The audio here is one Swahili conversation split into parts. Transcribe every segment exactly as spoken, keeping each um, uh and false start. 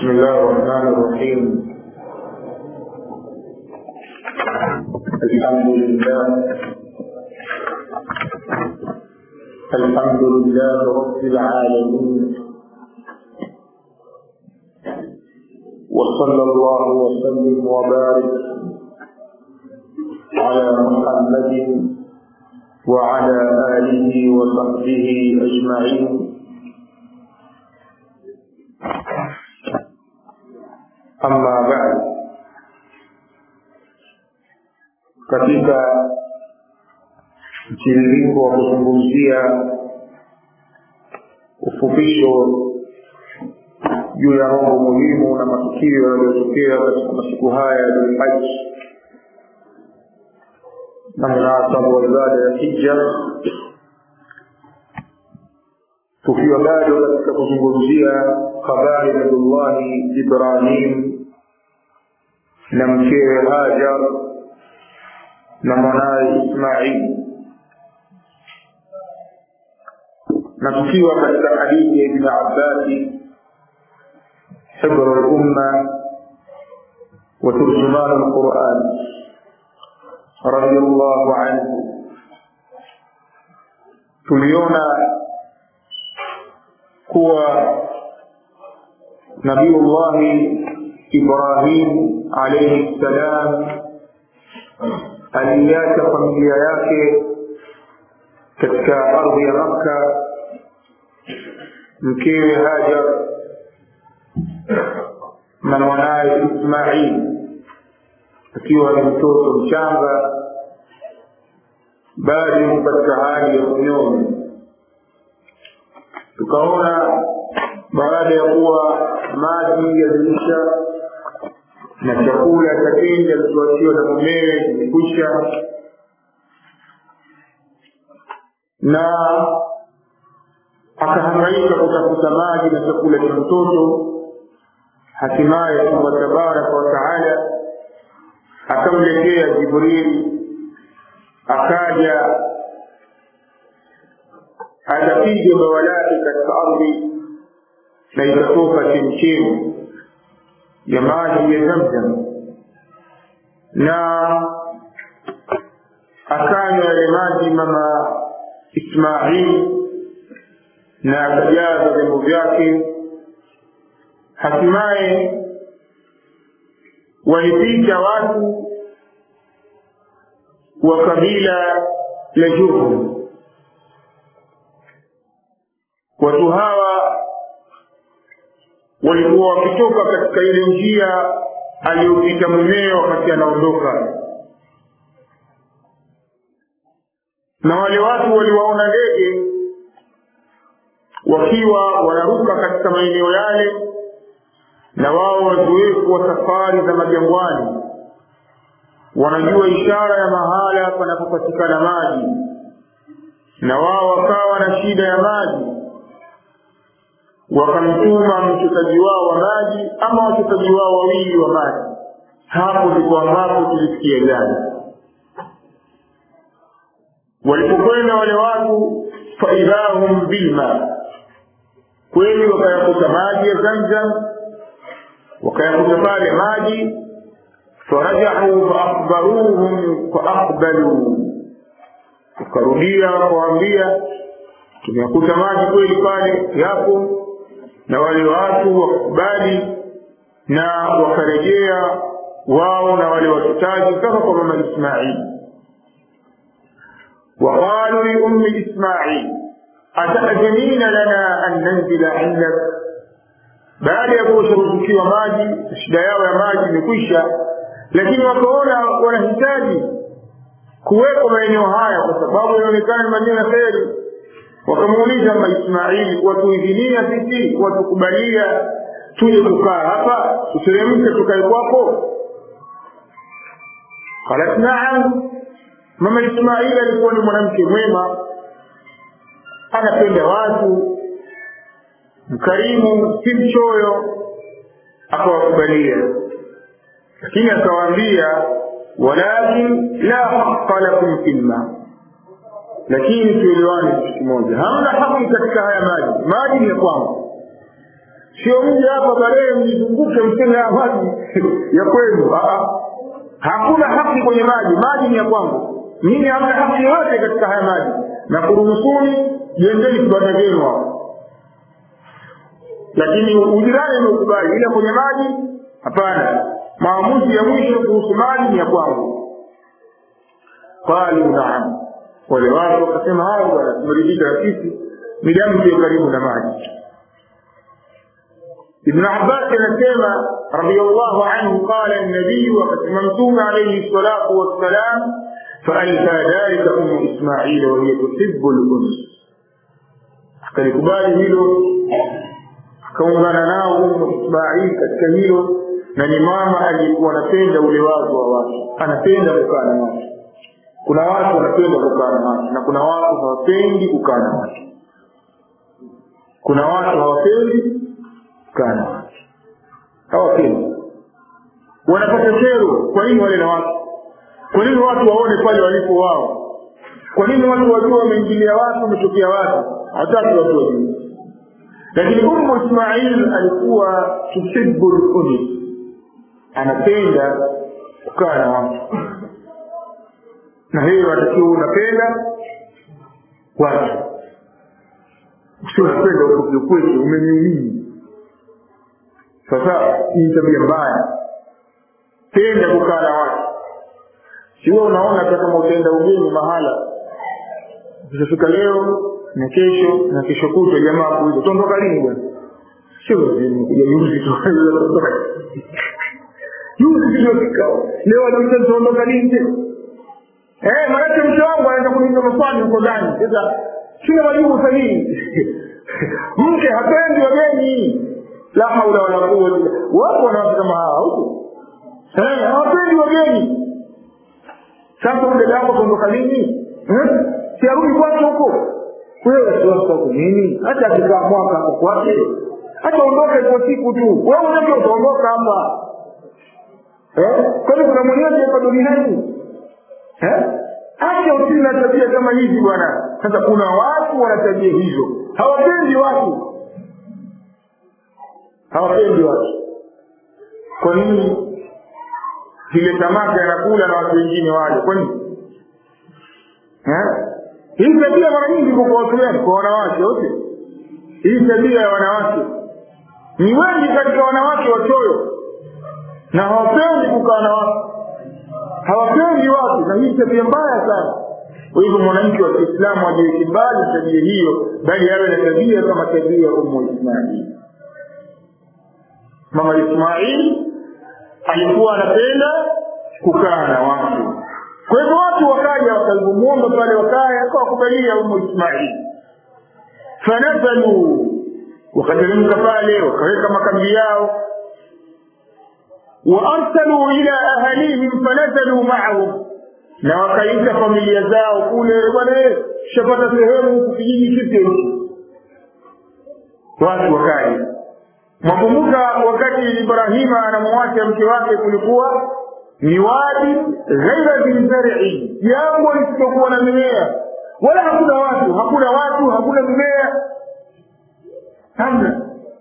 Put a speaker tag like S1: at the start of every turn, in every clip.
S1: بسم الله الرحمن الرحيم. الحمد لله الحمد لله رب العالمين، وصلى الله وسلم وبارك على محمد وعلى آله وصحبه أجمعين. أما بعد، katika mtiririko wa kuzungumzia ufupisho juu ya mambo muhimu na matukio yaliyotokea katika masiku haya ya Dhulhijja na munasaba wa ibada ya hija, tukiwa bado katika kuzungumzia habari ya Nabii Ibrahim na mkewe Hajar na mwanae Ismail, na tukiwa katika hadithi ya Ibn Abbas حبر الأمة وترجمان القرآن رضي الله عنه. tuliona kuwa Nabiullah Ibrahim alayhi salam aliacha familia yake katika ardhi ya Makkah, mkewe Hajar na mwanae Ismail akiwa ni mtoto mchanga bado katika hali ya unyonge. Tukaona baada ya kuwa maji yaliisha na chakula cha kenge alichoachiwa na mumewe kimekwisha, na akahangaika kutafuta maji na chakula cha mtoto, hatimaye Allah tabaraka wa taala akamletea Jibril, akaja akapiga bawa lake katika ardhi na ikatoka chemchemi ya maji ya Zamzam, na akanywa yale maji mama Ismail na akajaza vyombo vyake. Hatimaye walipita watu wa kabila la Jurhum. Watu hawa walikuwa wakitoka katika ile njia aliyopita mumeo wakati anaondoka, na wale watu waliwaona ndege wakiwa wanaruka katika maeneo yale, na wao wazoefu wa safari za majangwani wanajua ishara ya mahala panapopatikana maji, na wao wakawa na shida ya maji, wakamtuma mchotaji wao wa maji ama wachotaji wao wawili wa maji. Hapo ndipo ambapo tulisikia jana walipokwenda wale watu, faidahum bilma, kweli wakayakuta maji ya Zamzam, wakayakuta pale maji. Farajahu faakbaruhum faakbalu, wakarudia kuambia tumeyakuta maji kweli pale yapo, na wale watu wakubali na wakarejea wao na wale watotaji kama kwa mama Ismail. Waqalu li ummi Ismail ata'dhinina lana an nanzila indak, baada ya kushurukiwa maji, shida yao ya maji imekwisha, lakini wakaona wanahitaji kuwepo maeneo haya kwa sababu inaonekana maeneo ya kheri. Wakamuuliza mama Ismail, watuidhinia sisi, watukubalia tuje kukaa hapa, tuteremke tukae kwako? Qalat na'am. Mama Ismail alikuwa ni mwanamke mwema, anapenda watu, mkarimu, si mchoyo, akawakubalia. Lakini akawaambia, walakin la haqqa lakum fil ma, lakini tuelewane kitu kimoja, hamna haki katika haya maji. Maji ni kwangu, sio mje hapa baadaye mzunguke mseme ya maji ya kwenu. Hakuna haki kwenye maji, maji ni ya kwangu. Mimi hamna haki yote katika haya maji. Na kuruhusuni jendeni kibanda zenu hapo. Lakini ujirani umekubali, ila kwenye maji hapana. Maamuzi ya mwisho kuhusu maji ni ya kwangu. Qalu na'am. Wale watu wakasema hao bwana, tumeridhika na sisi midamu sio karibu na maji. ابن عباس anasema radiyallahu anhu qala an-nabiy wa qad alayhi salatu wassalam fa'alfa dhalika ummu isma'il wa hiya tuhibbu al-uns. Akalikubali hilo, akaungana nao ummu Isma'il katika hilo, na ni mama alikuwa anapenda ule watu wa watu, anapenda kukaa na watu. Kuna watu wanapenda kukaa na watu na kuna watu hawapendi kukaa na watu. Kuna watu hawapendi kukaa na watu, hawapendi, wanapata kero. Kwa nini wale na watu? Kwa nini watu waone pale walipo wao? Kwa nini watu wajua wameingilia watu, wametokea watu? Hataki watu wajue. Lakini Ummu Ismail alikuwa tuhibbu al-uns, anapenda kukaa na watu. Na hiyo atakiwa unapenda watu, sio unapenda ukuje kwetu umeniumini. Sasa hii tabia mbaya, penda kukaa na watu. Sio unaona kama utaenda ugeni mahala, ukifika leo na kesho na kesho kutwa jamaa kuja tondoka lini bwana? Sio lazima kuja yuzi tu. Yuzi ndio kikao. Leo ndio tondoka lini? Eh, maana mtu wangu anaanza kuniuliza maswali huko ndani. Sasa sina majibu sahihi. Mke hapendi wageni. La haula wala quwwata. Wapo wanawake kama hao huko. Eh, hapendi wageni. Sasa ndio hapo tondoka lini? Eh? Si arudi kwako huko. Wewe sio kwa nini? Hata akikaa mwaka hapo kwake. Hata ondoke kwa siku tu. Wewe unataka uondoka hapa. Eh? Kwa nini kuna mwenyewe hapa duniani? Eh? Acha usina tabia kama hizi bwana. Sasa kuna watu wana tabia hizo. Hawapendi watu. Hawapendi watu. Kwa nini? Ile tamaka yanakula na watu wengine wale. Kwa nini? Eh? Hii tabia mara nyingi kwa watu wengi, kwa wanawake wote. Hii tabia ya wanawake. Ni wengi katika wanawake wachoyo. Na hawapendi kukaa na watu. Hawapendi watu, na hii tabia mbaya sana. Kwa hivyo mwanamke wa Kiislamu ajiweke mbali tabia hiyo, bali awe na tabia kama tabia ya Ummu Ismail. Mama Ismail alikuwa anapenda kukaa na watu. Kwa hivyo watu wakaja wakalimuomba pale, wakaya kwa kubalia Ummu Ismail. Fanazalu, wakateremka pale, wakaweka makambi yao. وارسلوا الى اهاليهم فنزلوا معهم, na wakaita familia zao kule, bwana shapata sehemu kijiji kipi watu wakaja. Mkumbuka wakati Ibrahima anamwacha mke wake kulikuwa ni wadi ghaira bizar'i, jambo lisilokuwa na mimea wala hakuna watu, hakuna watu, hakuna mimea, hamna.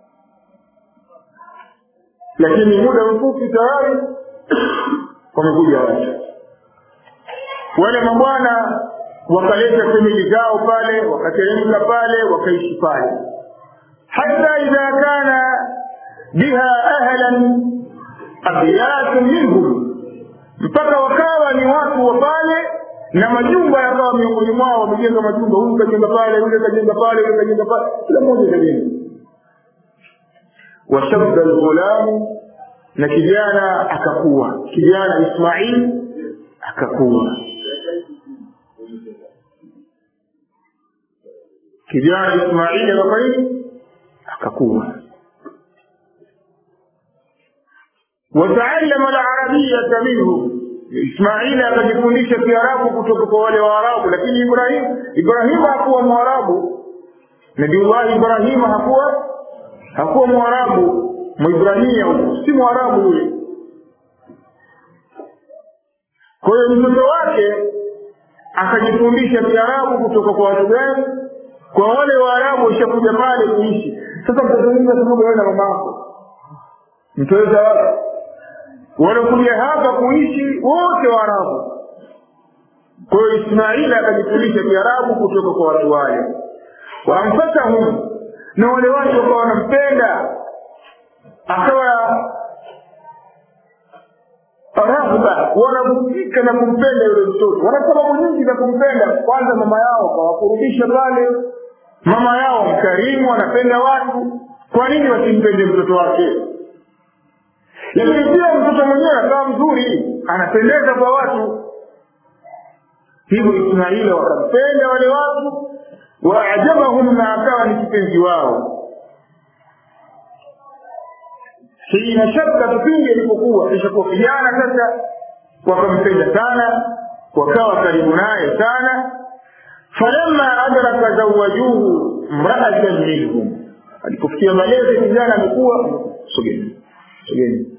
S1: Lakini muda mfupi tayari wamekuja watu. Wale mabwana wakaleta famili zao pale, wakateremka pale, wakaishi pale. Hata idha kana biha ahlan abiyat minhum, mpaka wakawa ni watu wa pale na majumba yakawa miongoni mwao, wamejenga majumba, huyu kajenga pale, yule kajenga pale, yule kajenga pale, kila mmoja kajenga. وشب الغلام, na kijana akakuwa, kijana Ismail akakuwa. Kijana Ismail akafanya akakuwa. وتعلم العربية منه, Ismail akajifundisha Kiarabu kutoka kwa wale Waarabu. Lakini Ibrahim Ibrahim hakuwa Mwarabu. Nabii Ibrahim hakuwa hakuwa Mwarabu, Mwibrania, si Mwarabu yule. Kwa hiyo mtoto wake akajifundisha Kiarabu kutoka kwa watu gani? Kwa wale Waarabu washakuja pale kuishi. Sasa mtazungumza kidogo wewe na mama yako. Mtaweza wapi? Wanakuja hapa kuishi wote Waarabu. Kwa hiyo Ismaila akajifundisha Kiarabu kutoka kwa watu wale. Waamfatahum, na wale watu wakawa wanampenda, akawa rahba, wanavutika na kumpenda yule mtoto. Wana sababu nyingi za kumpenda. Kwanza mama yao kawakurudisha pale, mama yao mkarimu, anapenda watu. Kwa nini wasimpende mtoto wake? Lakini pia mtoto mwenyewe akawa mzuri, anapendeza kwa watu. Hivyo Ismaila wakampenda wale watu, waajabahum, na akawa ni kipenzi wao. Hina shaka tupinge ilipokuwa kisha kwa kijana sasa wakampenda sana, wakawa karibu naye sana. Falamma adraka zawajuhu mra'atan minhum, alipofikia malezi kijana amekuwa sogeni sogeni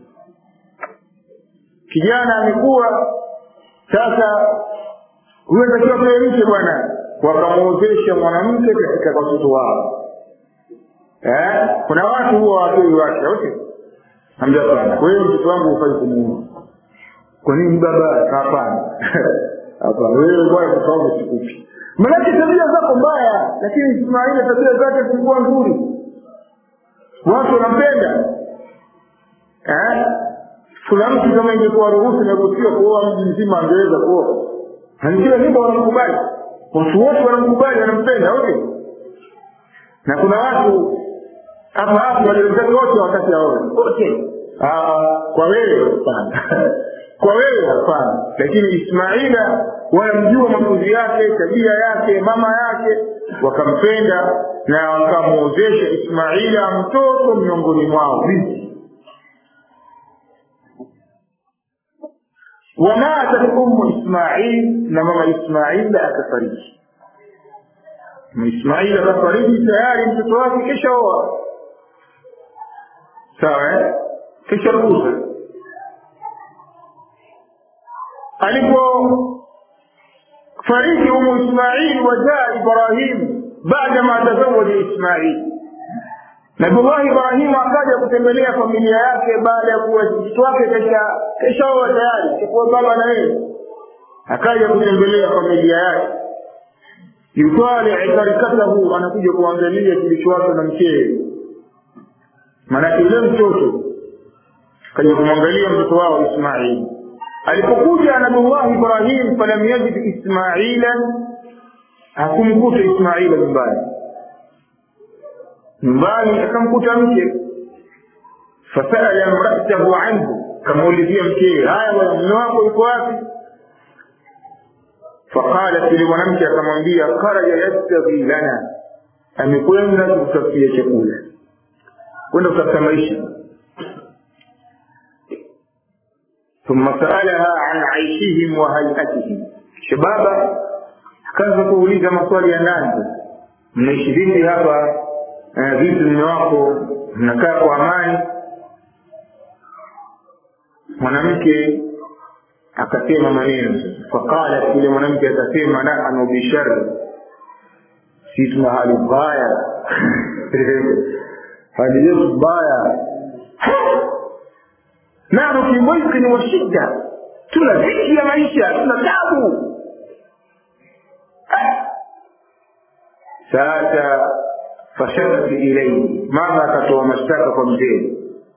S1: kijana amekuwa sasa, huyo atakiwa mke bwana, wakamuozesha mwanamke katika watoto wao. Eh, kuna watu huwa watu wake wote hamjapana, kwa hiyo mtoto wangu ufanye kumuoa. Kwa nini baba? Hapana. Hapa wewe bwana mtoto sikupi. Maana tabia zako mbaya, lakini Ismaila tabia zake zilikuwa nzuri. Watu wanampenda. Eh? Kuna mtu kama ingekuwa ruhusa na kusiwa kuoa mji mzima angeweza kuoa. Hanjia nyumba wanamkubali. Watu wote wanamkubali, wanampenda wote. Na kuna watu hapa hapa waliozaliwa wote wakati hao. Wote. Ah, kwa wewe hapana. Kwa wewe hapana. Lakini Ismaila wanamjua mafunzi yake, tabia yake, mama yake, wakampenda na wakamuozesha Ismaila mtoto miongoni mwao. وماتت أم إسماعيل لما إسماعيل أكفريج إسماعيل أكفريج سياري متتوافي كشوا سواء كشروسا ألقوا فريج أم إسماعيل وجاء إبراهيم بعدما تزوج إسماعيل. Nabii Ibrahim akaja kutembelea familia yake baada ya kuwa mtoto wake kesha kesha wa tayari kwa baba na yeye. Akaja kutembelea familia yake. Yutwali itarikatahu, anakuja kuangalia kilichowacho na mkewe. Maana yule mtoto kaja kumwangalia mtoto wao Ismail. Alipokuja Nabii Ibrahim falam yajid Ismaila, hakumkuta Ismaila nyumbani. Nyumbani akamkuta mke. Fasala imra'atahu anhu, kamuulizia mkewe, haya bwana mume wako yuko wapi? Faqalat li mwanamke akamwambia, kharaja yastaghi lana, amekwenda kutafutia chakula, kwenda kutafuta maisha. Thumma sa'alaha an 'aishihim wa hay'atihim, shababa akaanza kuuliza maswali ya ndani, mnaishi vipi hapa? Vipi mume wako, mnakaa kwa amani? Mwanamke akasema maneno. Faqala, ile mwanamke akasema, nahnu bi sharr, sisi tuna hali mbaya. Hali yetu mbaya. Nahnu fi mulkin wa shidda, tuna dhiki ya maisha, tuna taabu. Sasa fashakat ilayhi, mama akatoa mashtaka kwa mzee.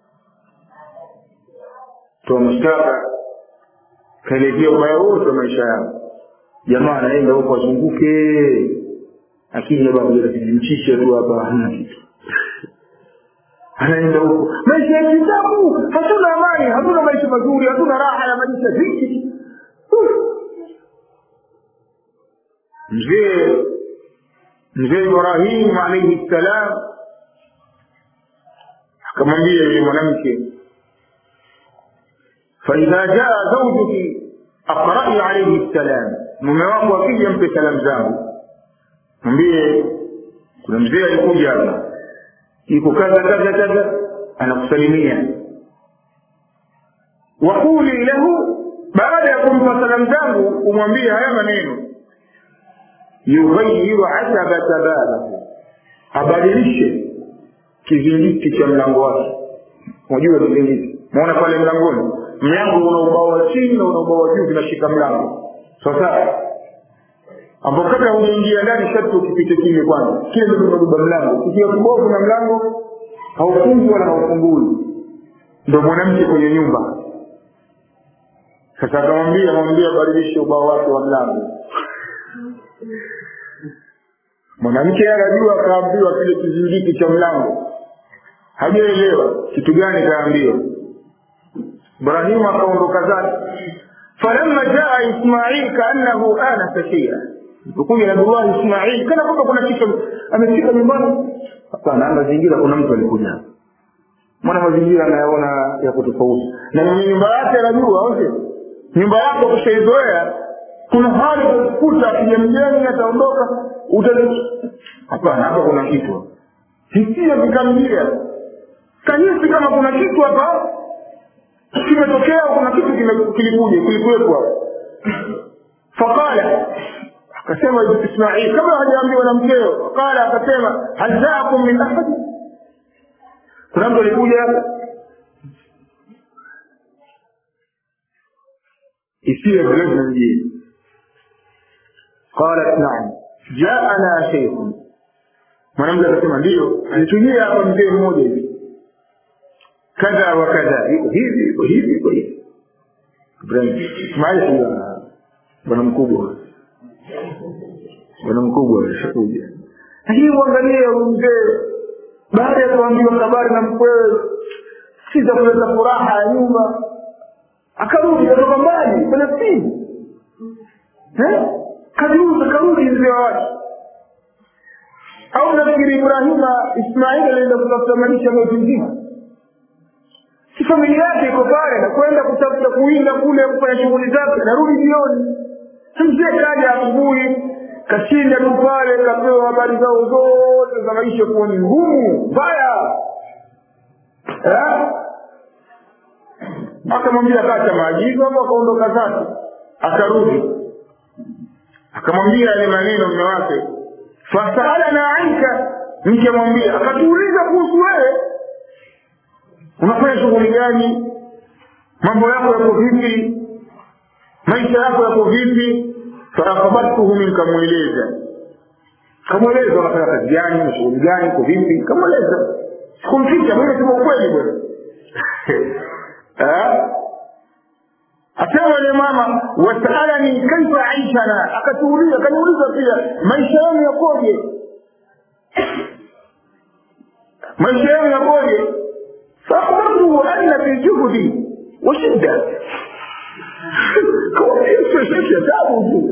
S1: Toa mashtaka, kaelezea ubaya wote wa maisha yao. Jamaa anaenda huko azunguke, akija babu anajimchisha tu hapa, hana kitu. Anaenda huko, maisha ya kitabu, hatuna amani, hatuna maisha mazuri, hatuna raha ya maisha hiki. Mzee Mzee Ibrahim alayhi salam akamwambia yule mwanamke, fa idha jaa zawjuki aqra'i alayhi salam, mume wako akija mpe salamu zangu, mwambie kuna mzee alikuja hapa, yuko kaza kaza kaza, anakusalimia. Waquli lahu, baada ya kumpa salamu zangu umwambie haya maneno, yughayyiru asabata babahu, abadilishe kizingiti cha mlango wake. Unajua kizingiti? Unaona pale mlangoni, mlango una ubao wa chini na una ubao wa juu vinashika mlango. Sasa ambapo kabla hujaingia ndani sharti ukipite kile kwanza. Kile ndio kubeba mlango. Ukiwa kibovu na mlango haufungwi wala haufungui. Ndio mwanamke kwenye nyumba. Sasa akamwambia mwambie badilishe ubao wake wa mlango. Mwanamke anajua akaambiwa kile kizingiti cha mlango. Hajaelewa kitu gani kaambiwa. Ibrahim akaondoka zake. Falamma jaa Ismail kaannahu ana sakia. Tukuja na Allah Ismail kana kwamba kuna kitu amefika nyumbani. Hapana, mazingira kuna mtu alikuja. Mwana mazingira anayaona ya kutofauti. Na nyumba yake anajua wote. Nyumba yako kushaizoea, kuna hali kukuta kile mgeni ataondoka utali. Hapana, hapa kuna kitu. Hisia zikamjia. Kanisa kama kuna kitu hapa kimetokea, kuna kitu kilikuja, kilikuwepo hapo. Fakala akasema Ismail kama hajaambiwa na mkeo, fakala akasema hal jaakum min ahad? Kuna mtu alikuja hapa? isiwe vile mjini. Qala na'am jaana shaykhun. Mwanamke akasema ndio, alitujia hapa mzee mmoja hivi kadha wa kadha, iko hivi iko hivi iko hivi. Ibrahim Ismail bwana mkubwa, bwana mkubwa alishakuja. Lakini uangalie mzee baada ya kuambiwa habari na mkwewe, si za kuleta furaha ya nyumba, akarudi kutoka mbali kwenye simu. Eh? Karudi karudi mzee wake. Au nafikiri Ibrahim Ismail alienda kutafuta maisha mwezi mzima. Si familia yake iko pale na kwenda kutafuta kuinda kule kufanya shughuli zake, narudi jioni. Mzee kaja asubuhi, kashinda tu pale, kapewa habari zao zote za maisha kuwa ni ngumu, mbaya. Eh? Akamwambia kata maagizo hapo, akaondoka zake. Akarudi. Akamwambia yale maneno mume wake. Fasalana anka, mke mwambia, akatuuliza kuhusu wewe. Unafanya shughuli gani? Mambo yako yako vipi? Maisha yako yako vipi? Farakabatuhu minka, mueleza. Kamueleza unafanya kazi gani, shughuli gani, kwa vipi? Kamueleza. Sikumficha, mimi sema ukweli bwana. Eh? Asema yule mama, wasalani kaifa aishana, akatuuliza, kaniuliza pia maisha yangu yakoje? Maisha yangu yakoje? فأخبرته أن في جهدي وشدة. كون يسوي تابو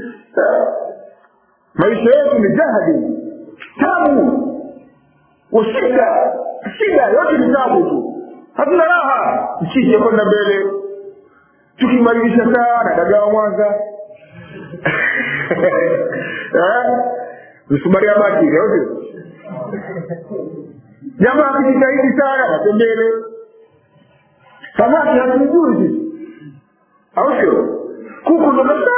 S1: ما يسوي من جهدي تابو وشدة شدة yote تابو. Hatuna raha msije kwenda mbele. Tukimaliza sana dagaa Mwanza. Eh? Msubaria baki yote. Jamaa akijitahidi sana atembele. Samaki hatujui sisi. Au sio? Kuku ndo kabisa.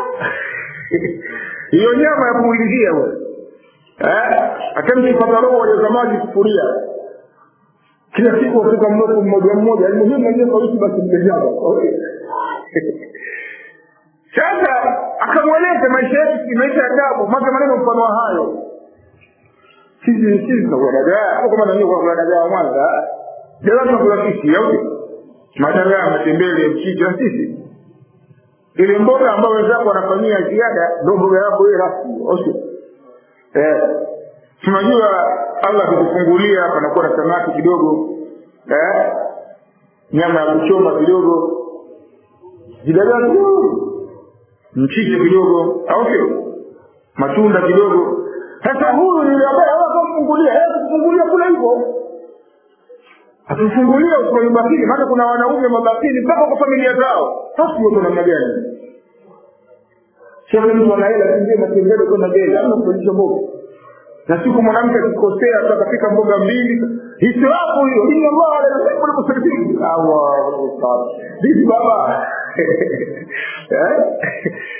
S1: Hiyo nyama ya kuulizia wewe. Eh? Akamchipata roho ya samaki sufuria. Kila siku ufika mnoko mmoja mmoja, muhimu ndio kwa wiki basi mtejao. Sasa akamweleza maisha yetu, maisha ya tabu, mambo maneno mfano hayo. Sisi sisi kwa dagaa, hapo kama nani kwa dagaa Mwanza. Dagaa tunakula sisi yote. Madagaa matembele mchicha sisi. Ile mboga ambayo wenzako wanafanyia ziada ndio mboga yako ile rasmi, osho. Eh. Tunajua Allah kutufungulia hapa na kuwa na samaki kidogo. Eh? Nyama ya kuchoma kidogo. Zidagaa kidogo. Mchicha kidogo, au sio? Matunda kidogo. Sasa huyu ni ambaye hawakumfungulia, yeye kufungulia kule hivyo. Akifungulia uko mbakini, maana kuna wanaume mabakini mpaka kwa familia zao. Sasa wako namna gani? Sasa mtu anaela nje matembele kwa mbele, ama kulisha mboga. Na siku mwanamke akikosea akafika mboga mbili, hisiwapo hiyo, inna Allah anasema kwa kusaidia. Allahu Akbar. Bibi baba. Eh?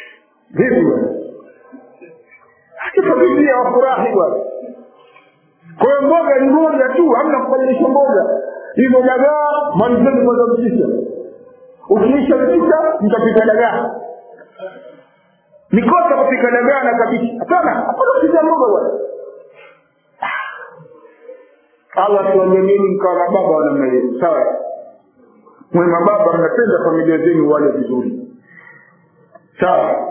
S1: Bibi. Hata bibi ya furahi bwana. Kwa hiyo mboga ni moja tu, hamna kubadilisha mboga. Hivyo dagaa malizeni kwa mchicha. Ukiisha mchicha mtapika dagaa. Nikosa kupika dagaa na kabichi. Hapana, hapana kupika mboga bwana. Allah tuwajalie mkawa na baba wa namna hiyo. Sawa. Mwe mababa mnapenda familia zenu wale vizuri. Sawa.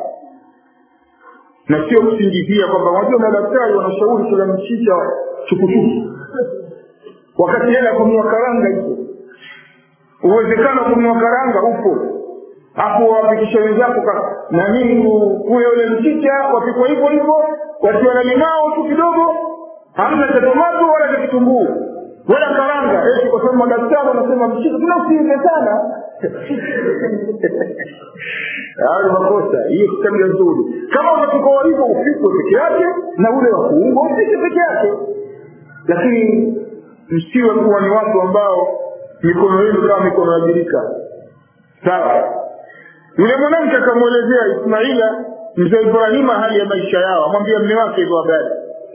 S1: Na sio kusingizia kwamba wajua madaktari wanashauri kula mchicha chukuchuku. Wakati hela kununua karanga hizo. Uwezekano kununua karanga upo. Hapo wapikisha wenzako na nini kule ule mchicha wapikwa hivyo hivyo, watiwa na limao tu kidogo, hamna cha tomato wala cha kitunguu wala karanga. Eti kwa sababu madaktari wanasema mchicha tunausiize sana. Hayo makosa, hiyo si tabia nzuri. Kama unachukua hivyo upikwe peke yake na ule wa kuunga upike peke yake. Lakini msiwe kuwa ni watu ambao mikono yenu kama mikono ya birika. Sawa. Yule mwanamke akamuelezea Ismaila mzee Ibrahima hali ya maisha yao, amwambia mume wake hivyo habari.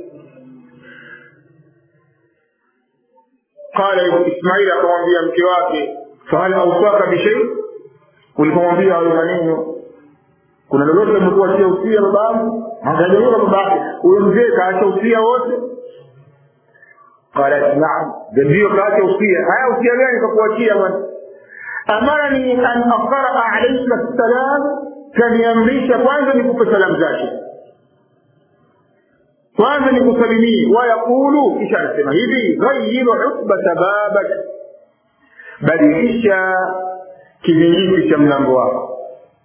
S1: Qala Ismaila akamwambia mke wake, "Fahal awsaka bi shay?" Ulipomwambia hayo maneno, kuna lolote limekuachia usia babangu? Angalia babake, huyo mzee kaacha usia wote. Qala na'am, ndio kaacha usia. Haya usia gani kakuachia bwana? Amarani an aqra alayka salam, kaniamrisha kwanza nikupe salamu zake. Kwanza nikusalimie, wa yaqulu, kisha anasema hivi, ghayyiru hutbata babak, badilisha kizingiti cha mlango wako.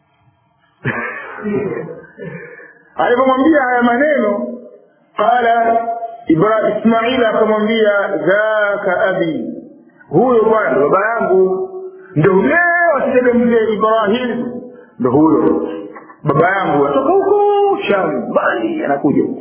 S1: Alipomwambia haya maneno, qala Ibrahim Ismaila akamwambia, dhaka abi, huyo bwana baba yangu. Ndio leo asitende mzee Ibrahim, ndio huyo baba yangu atoka huko Sham, bali anakuja huko.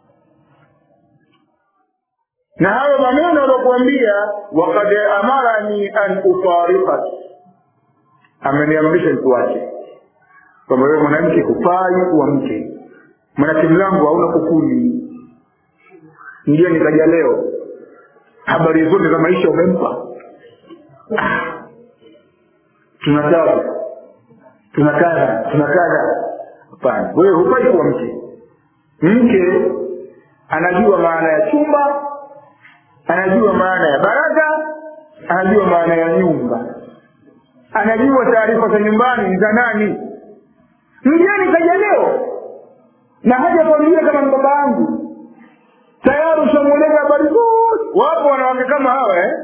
S1: Na hayo maneno alokuambia, waqad amarani an ufariqak, ameniamrisha nikuache. Kama wewe mwanamke hufai kuwa mke, maana mlango hauna kukuli. Ndio nikaja leo, habari zote za maisha umempa. Tunataka tunakaza tunakaza hapana, wewe hufai kuwa mke. Mke anajua maana ya chumba, anajua maana ya baraza, anajua maana ya nyumba, anajua taarifa za nyumbani ni za nani. Mgeni kaja leo na haja kuambia kama baba yangu, tayari ushamueleza habari zote. Wapo wanawake kama hawa eh?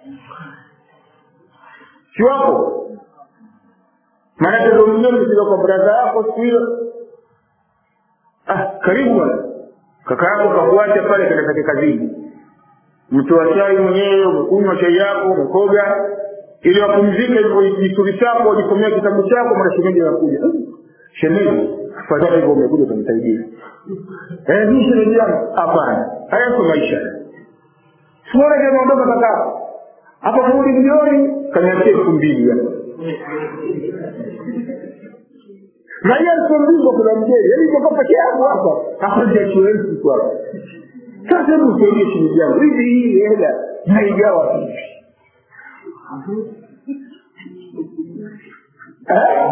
S1: Si wapo? Maana ndio mnyonge ndio kwa brother yako siku hiyo. Ah, karibu bwana. Kaka yako kakuacha pale katika kazini. Mtoa chai mwenyewe, umekunywa chai yako, umekoga, ili wapumzike hivyo jisuri chako, jisomea kitabu chako, mara shemeji anakuja. Shemeji, fadhali hivyo umekuja kumsaidia. Eh, ni shemeji yangu. Hapana. Haya kwa maisha. Suara ya maondoka kaka. Hapo kurudi jioni kaniachia elfu mbili hapa. Na yeye alikuwa kuna mjeli, yeye yuko peke yake hapa. Hapo ndio chuenzi kwa. Sasa hebu tuone shilingi yangu. Hivi hii hela haigawa vipi? Eh?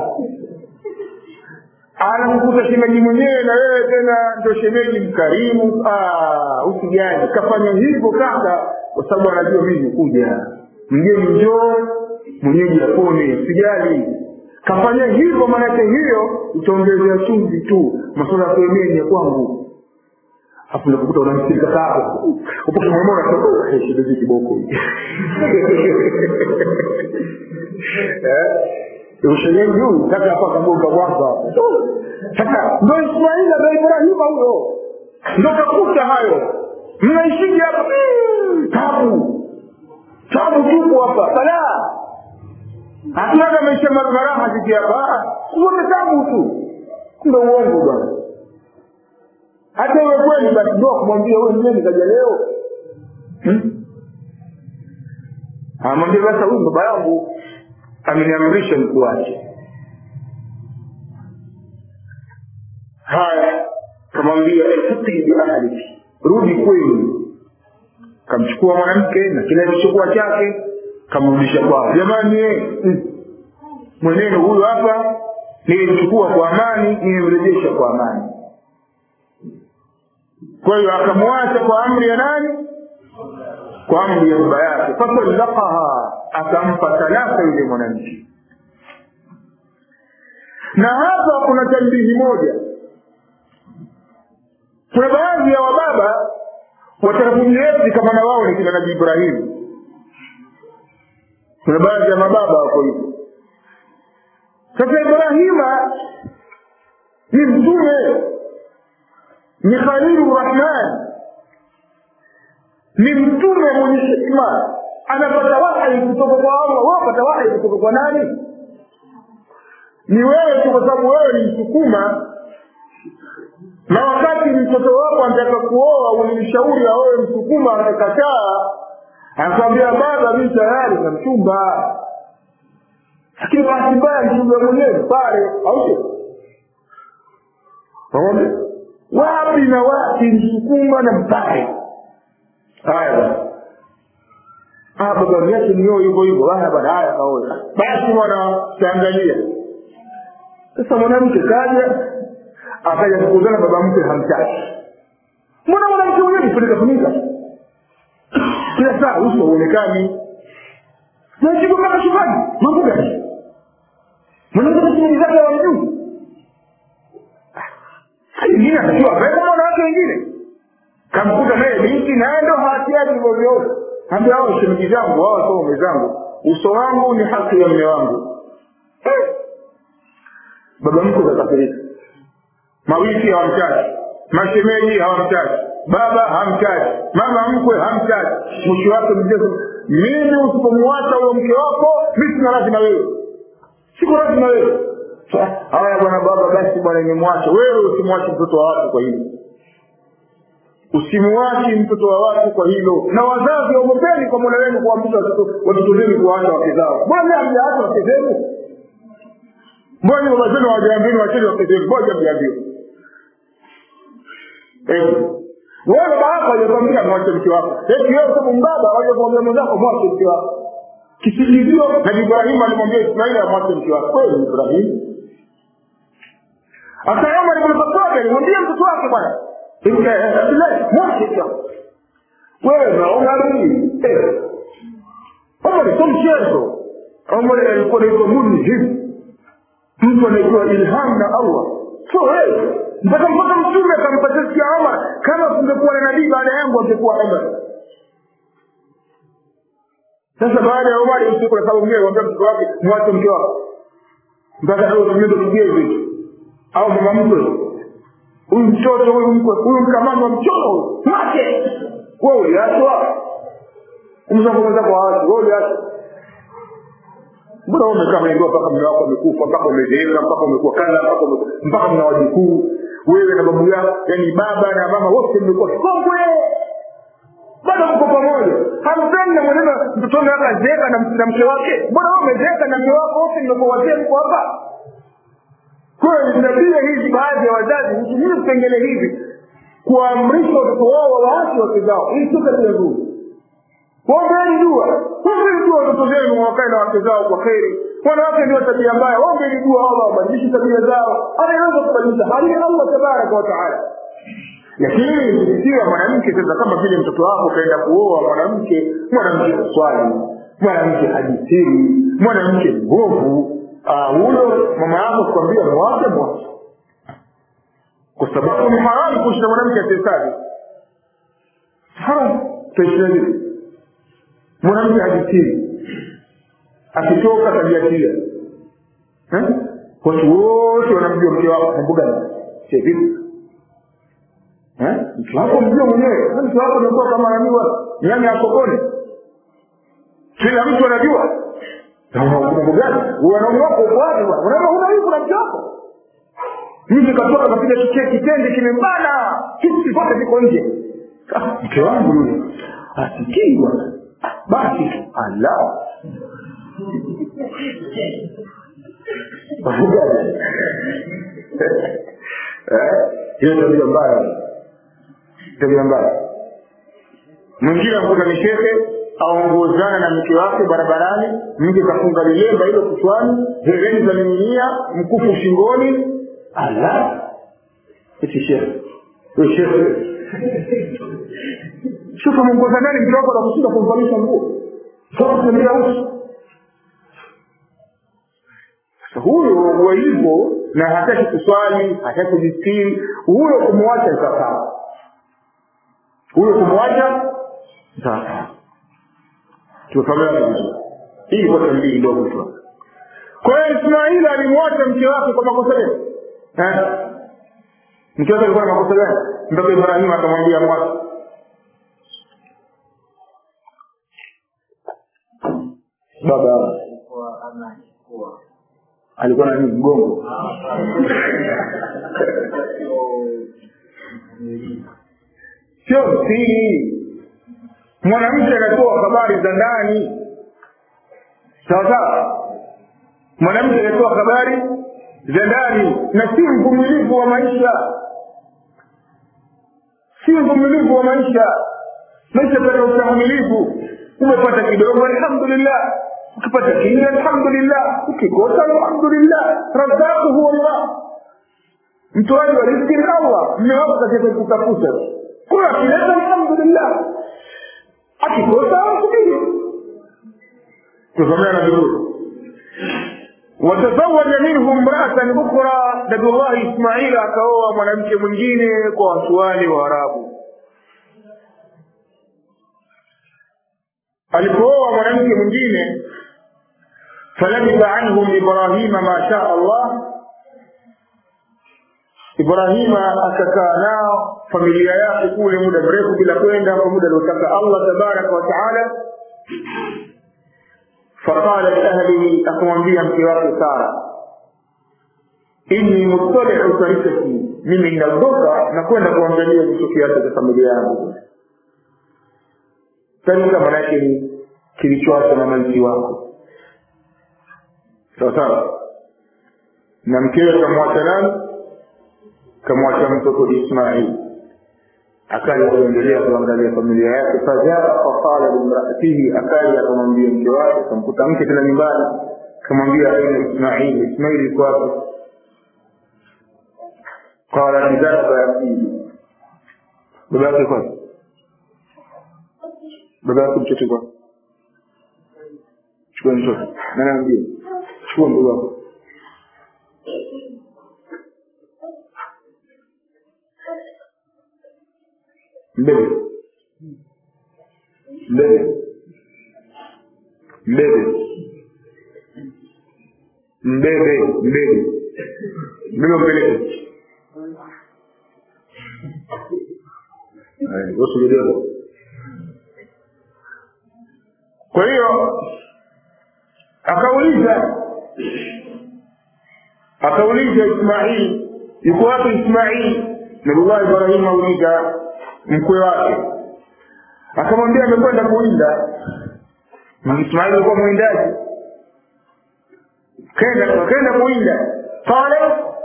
S1: Anakukuta shemeji mwenyewe na wewe tena ndio shemeji mkarimu. Ah, usijali. Kafanya hivyo kaka kwa sababu anajua mimi nikuja. Mgeni njoo, mwenyeji apone, usijali. Kafanya hivyo maana hiyo utaongezea chumvi tu. Masuala ya kuemea ni kwangu. Hapo unakuta unamsirika kaka. Upo kimomora sasa eh shilingi kiboko. Eh? Ushenyeji huyu kaka hapa kagonga kwanza. Sasa ndio Ismaila na Ibrahim huyo. Ndio kakuta hayo. Mnaishije hapa? Tabu. Tabu tupo hapa. Sala. Hatuna maisha maraha hivi hapa. Uone tabu tu. Ndio uongo bwana. Hata wewe kweli basi ndio kumwambia wewe mimi kaja leo. Hmm? Amwambia basi huyu baba yangu ameniamrisha nikuache. Haya, kumwambia fiti bi ahli. Rudi kwenu. kamchukua mwanamke na kile kilichokuwa chake kamrudisha kwao. Jamani eh mwenendo huyu hapa nilimchukua kwa amani, nimemrejesha kwa amani. Kwa hiyo akamwacha kwa amri ya nani? Kwa amri ya baba yake. Fatalaqaha, akampa talaka yule mwanamke. Na hapa kuna tambihi moja. Kuna baadhi ya wababa watarafumiezi kama na wao ni kina Nabii Ibrahim. Kuna baadhi ya mababa wako hivyo. Sasa Ibrahima ni mtume, ni Khalilur Rahman, ni mtume mwenye hekima, anapata wahi kutoka kwa Allah. Wao wanapata wahi kutoka kwa nani? Ni wewe tu, kwa sababu wewe ni Msukuma, na wakati mtoto wako anataka kuoa ulimshauri aoe Msukuma akakataa, akamwambia baba mimi tayari na mchumba. Lakini bahati mbaya mchumba mwenyewe pale au Pamoja wapi na wapi Msukuma na Mpare. Haya. Ah baba yake ndio hivyo hivyo. Haya baba haya kaoa. Basi wana Tanzania. Sasa mwanamke kaja akaja kukutana baba mke hamtaki. Mbona mwanamke huyo nipeleka funika? Kila saa uso uonekani. Na jibu kama shubani, mambo gani? Mwanamke ni zake wa mjuu. Nini anajua baba wanawake wengine? Kamkuta naye binti na ndo hatiaji hivyo hivyo. Ambia hao shemeji zangu, hao sio mume zangu. Uso wangu ni haki ya mume wangu. Eh. Baba mkwe akakasirika. Mawiki hawamtaki, mashemeji hawamtaki, baba hamtaki, mama mkwe hamtaki. Mwisho wake mjezo, mimi usipomwacha huyo mke wako, mimi sina lazima wewe. Siko lazima wewe. Haya bwana baba basi bwana nimemwacha. Wewe usimwache mtoto wa watu kwa hilo. Usimwache mtoto wa watu kwa hilo. Na wazazi waogopeni kwa Mola wenu kuamrisha watoto watoto wenu kuacha wake zao. Mbona hamjaacha wake zenu? Mbona baba zenu hawajaambiwa wacheze wake zenu? Mbona hamjaambiwa? Eh. Wewe baba yako hajakwambia mwache mke wako. Eti wewe kama mbaba hajakwambia mwenzako mwache mke wako. Kisingizio na Ibrahim alimwambia Ismail amwache mke wako. Kweli Ibrahim. Akaomba ni mtoto alimwambia mtoto wake bwana. Abdullah mwache mke wako. Wewe unaona nini? Eh. Kama ni mchezo. Kama alikuwa ni munhim. Mtu anajua ilham na Allah. So wewe mpaka mpaka mtume akampatia sikia Omar, kama kungekuwa na nabii baada yangu angekuwa Omar. Sasa baada ya Omar usiku kwa sababu mwenyewe anamwambia mtoto wake mwache mke wako. Mpaka leo tumeenda kugezi. Au mama mkwe. Huyu mtoto huyu mkwe, huyu mkamamo mchoto. Mwache. Wewe uliachwa. Umzungumza kwa watu, wewe uliachwa. Mbona umekaa mwenyewe mpaka mume wako amekufa, mpaka umezeeka, mpaka umekuwa kaza, mpaka mpaka mna wajukuu, wewe na babu yako, yani baba na mama wote mmekuwa kongwe. Bado mko pamoja. Hampendi na mwenendo mtoto wako azeeka na mke wake. Mbona wewe umezeeka na mke wako wote mmekuwa wazee mko hapa? Kwa hiyo ndio hizi baadhi ya wazazi hutumia vipengele hivi kuamrisha watoto wao waache wake zao. Hii sio kazi nzuri. Waombeni dua. Waombeni dua watoto wenu wakae na wake zao kwa kheri. Wanawake ndio tabia mbaya. Waombeni dua Allah wabadilishe tabia zao. Anaweza kubadilisha hali ya Allah tabaraka wa taala. Lakini ikiwa mwanamke sasa kama vile mtoto wako kaenda kuoa mwanamke, mwanamke swali, mwanamke hajitiri, mwanamke mbovu, ah huyo mama yako kwambia mwache mwache. Kwa sababu ni haramu kuishi na mwanamke asiyestadi. Haram tuishi mwanamke hajitiri akitoka tabiatia eh watu wote wanamjua mke wako mambo gani sio vipi eh mtu wako mjua mwenyewe mtu wako ndio kama ananiwa nyanya ya sokoni kila mtu anajua mambo gani wanaume wako wapi unaona una hiyo kuna mjako mimi katoka kapiga kike kitende kimembana kitu chote kiko nje mke wangu yule asikii bwana basi Allah eh hiyo ndio mbaya ndio mbaya Mwingine anakuta ni shekhe aongozana na mke wake barabarani, mke kafunga lemba hilo kichwani, hereni za ning'inia, mkufu shingoni. Allah, eti shekhe wewe shekhe shuka mwongoza nani mke wako anakushinda kumvalisha nguo sasa kutembea uchi? Sasa huyo wa hivyo na hataki kuswali, hataki kujistiri, huyo kumwacha sawa, huyo kumwacha sawa. Tufahamu hii kwa tambii ndogo tu. Kwa hiyo Ismail alimwacha mke wake kwa makosa gani? Eh? Mke wake alikuwa na makosa gani? Ndio Ibrahim akamwambia mwache. Baba alikuwa anachukua. Alikuwa na nini mgongo? Sio siri. Mwanamke anatoa habari za ndani. Sawa sawa. Mwanamke anatoa habari za ndani na si mvumilivu wa maisha. Si mvumilivu wa maisha. Maisha bado ustahimilivu. Umepata kidogo alhamdulillah. Ukipata kingi alhamdulillah. Ukikosa alhamdulillah. Razaqu huwa Allah. Mtoaji wa riziki ni Allah. Mmewapa katika kutafuta. Kwa kileta alhamdulillah. Akikosa subiri. Tuzamana vizuri. Watazawaja minhu imra'atan ukhra, Nabii Ismail akaoa mwanamke mwingine kwa watu wale wa Arabu. Alipooa mwanamke mwingine, falabitha anhum Ibrahima ma sha Allah, Ibrahima akakaa nao familia yake kule muda mrefu bila kwenda kwa muda aliotaka Allah tabaraka wa taala. Faqala li ahlihi, akamwambia mke wake Sara, inni mutali'u tarikati, mimi ninaondoka na kwenda kuangalia vitu yake vya familia yangu. Tarika maana yake ni kilichoacha na maiti wako. Sawa sawa. Na mkewe kamwacha nani? Kamwacha mtoto Ismail. Akaja kuendelea kuangalia familia yake. Fajaa faqala limraatihi, akaja akamwambia mke wake, akamkuta mke tena nyumbani, akamwambia aina Ismail, Ismail yuko wapi? Qala nidaba yaqili, baba yake kwa baba yake mtoto kwa chukua mtoto nani anambia chukua mtoto wako. Mbele mbele mbele mbele mbele mbele mbele Hai, wote ndio. Kwa hiyo akauliza akauliza Ismail, yuko wapi Ismail? Nabii Ibrahim auliza mkwe wake, akamwambia amekwenda kuinda. Na Ismail alikuwa mwindaji, kaenda kaenda kuinda. Pale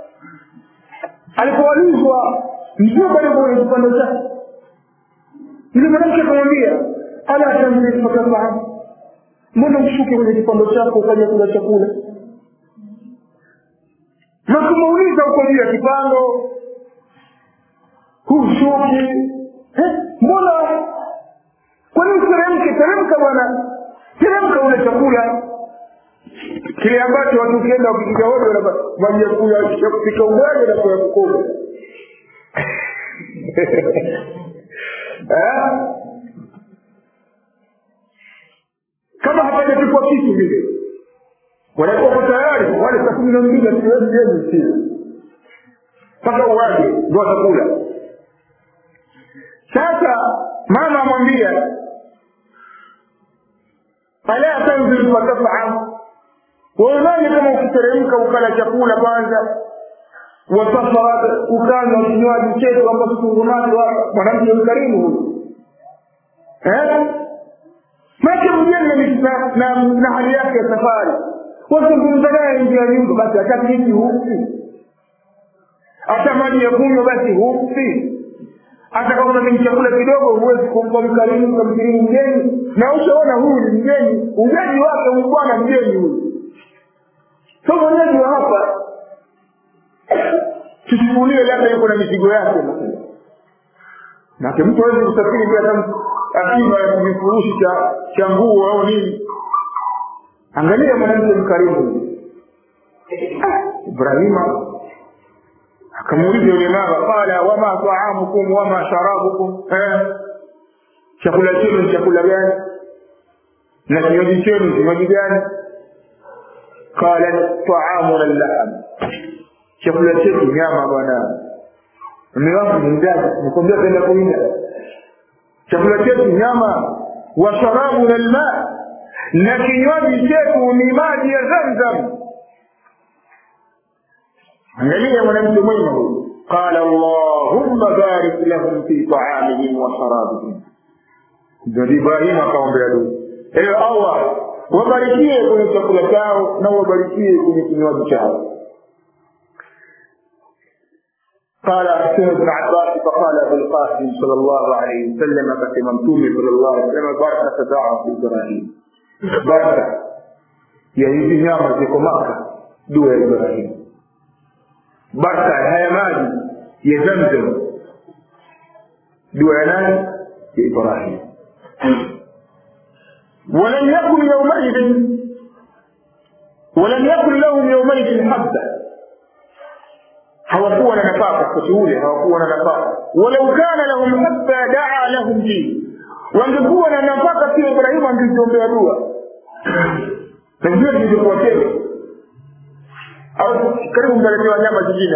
S1: alipoulizwa ndio bado kwa kipando chake, yule mwanamke akamwambia, ala tamri fakafahamu, mbona ushuke kwenye kipando chako ukaja kula chakula? Na kumuuliza uko juu ya kipando hushuki, eh, mbona kwa nini teremke? Teremka bwana, teremka ule chakula kile ambacho watu kienda kupiga hodi wanafanya kula kupika ugali na kwa kukoga. Eh, kama hapaja kitu kitu vile wanakuwa tayari wale saa kumi na mbili siwezi yeye sio paka uwaje ndio atakula. Sasa mama amwambia, ala tanzil wa taf'am, wewe kama ukiteremka ukala chakula kwanza, wasafara ukanywa kinywaji chetu ambacho tungunacho hapa, mwanamke mkarimu huyu eh, macho mjeni na na, na hali yake ya safari, wazungumza naye nje ya nyumba, basi atakiki hupi, hata maji ya kunywa basi hupi, hata kama ni chakula kidogo huwezi kumpa mkarimu kumkirimu mgeni, na ushaona huyu ni mgeni, ugeni wake mbwana mgeni huyu. Sio mwenyeji wa hapa. Tusimulie labda yuko na mizigo yake. Na kama mtu hawezi kusafiri bila akiba ya kifurushi cha cha nguo au nini. Angalia mwanamke mkarimu. Ibrahima akamuuliza yule mama, qala wama ta'amukum wama sharabukum, eh chakula chenu ni chakula gani na kinywaji chenu ni kinywaji gani? Qala ta'amuna al-lahm, chakula chetu nyama bwana. Mume wangu ni mjane, nikwambia kwenda kuinda. Chakula chetu nyama, wa sharabuna al-ma, na kinywaji chetu ni maji ya Zamzam. Angalia mwanamke mwema huyu. Qala Allahumma barik lahum fi ta'amihim wa sharabihim. Ndio Ibrahim akaombea dua, ewe Allah wabarikie kwenye chakula chao na wabarikie kwenye kinywaji chao. قال حسين بن عباس فقال ابو القاسم صلى الله عليه وسلم كما متومي صلى الله عليه وسلم بركه دعاء ابراهيم، بركه يا hizi nyama ziko Maka, dua ya Ibrahim. Baraka haya maji ya Zamzam, dua ya nani? Ya Ibrahim. ولم يكن يومئذ ولم يكن لهم يومئذ حبة، hawakuwa na nafaka kwa shughuli, hawakuwa na nafaka. Walau kana lahum habba daa lahum bi, wangekuwa na nafaka pia Ibrahim angeombea dua. Ndio ndio kwa tele au karibu mbelewa nyama zingine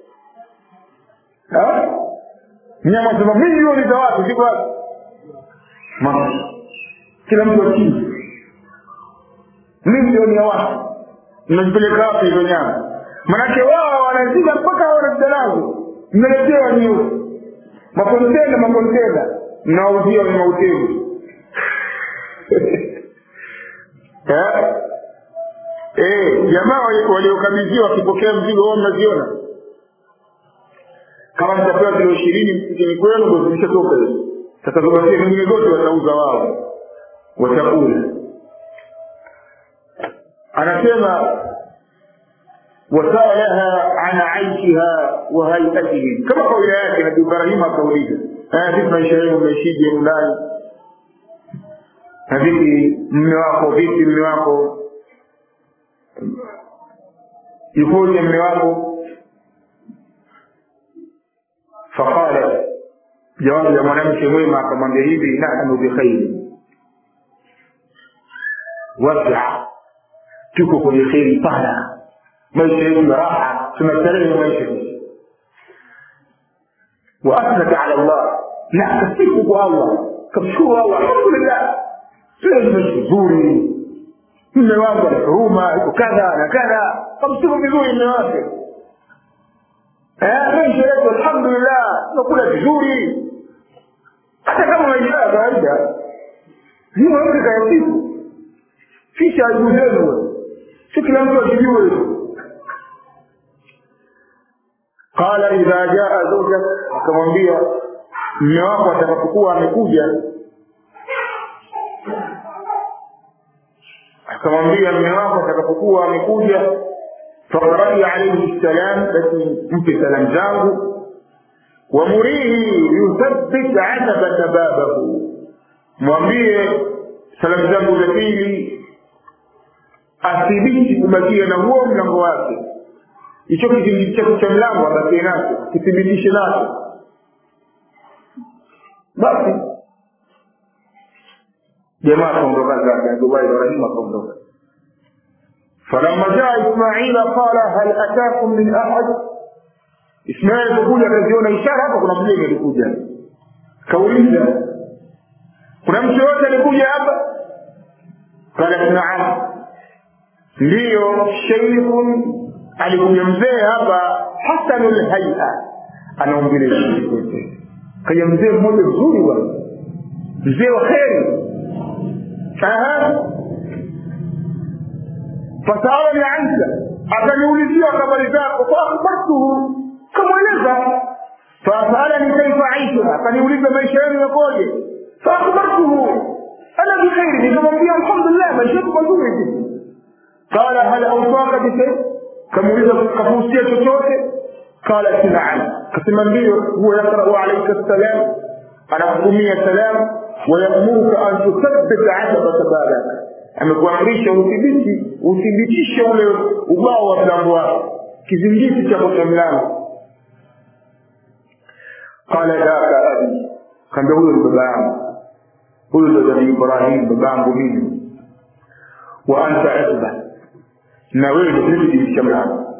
S1: ha nyama za milioni za watu ziko wapi? Mama kila mtu akini milioni ya watu mnapeleka wapi hizo nyama? Manake wao wanazika mpaka wanadalazo, mnaletewa niyo makontena makontena na uzio ni mahoteli. Eh eh jamaa waliokabidhiwa wakipokea mzigo wao mnaziona kama mtapewa kilo ishirini msikini kwenu ndio zimeshatoka hizo. Sasa kwa sababu nyingine zote watauza wao watakula. Anasema وسألها عن عيشها وهيئته كما قول آيات نبي إبراهيم قوليها هذه ما يشعرون من شيء جنونان هذه مواقف vipi mume wako yukoje mume wako? Faqala, jawabu ya mwanamke mwema akamwambia hivi, nahnu bi khair wasi'a, tuko kwenye khairi pana, maisha yetu raha, tunastarehe maisha. Wa asnat ala Allah, na kasifu kwa Allah, kamshukuru Allah, alhamdulillah sio mzuri mume wangu ana huruma iko kadha na kadha, kamshukuru vizuri mume wake. Eh, maisha yetu alhamdulillah tunakula vizuri, hata kama maisha ya kawaida ni mwanamke kayasifu kisha ajuzenu, si kila mtu ajijue. Qala idha jaa zawjak, akamwambia mume wako atakapokuwa amekuja, akamwambia mume wako atakapokuwa amekuja, faqrari alayhi salam, basi mpe salam zangu, wa murihi yuthabbit adaba babahu, mwambie salam zangu za pili athibiti kubakia na huo mlango wake, hicho kizingiti chako cha mlango abakie nacho, kithibitishe nacho. Basi jamaa kaondoka zake, ndio Ibrahim akaondoka. Falamma jaa Ismaila qala hal ataakum min ahad, Ismail alikuja akaziona ishara hapa kuna mgeni alikuja. Kauliza, kuna mtu yote alikuja hapa? Qala na'am, ndio shaykhun alikuja mzee hapa, hasanul hay'a, anaongelea kaya mzee mmoja mzuri bwana, mzee wa kheri. Aha, fasalani anka, akaniulizia habari zako, kwa akhbartuhu, kamweleza fasalani kaifa aisha, akaniuliza maisha yangu yakoje. Faakhbartuhu ana bi khair, nikamwambia alhamdulillah maisha yangu mazuri hivi. Qala hal awsaka bi shay, kamuuliza kafusia chochote. Qala na'am, kasema ndio. Huwa yaqra alayka salam, anakutumia salam. Wayamuruka an tuthabbit adaba babaka, amekuamrisha udhibiti udhibitishe ule ubao wa mlango wako, kizingiti cha kwa mlango. Qala daka abi, kamba huyo ni baba yangu, huyo ndo Nabii Ibrahim baba yangu mimi. Wa anta asba, na wewe ndio kudhibitisha mlango.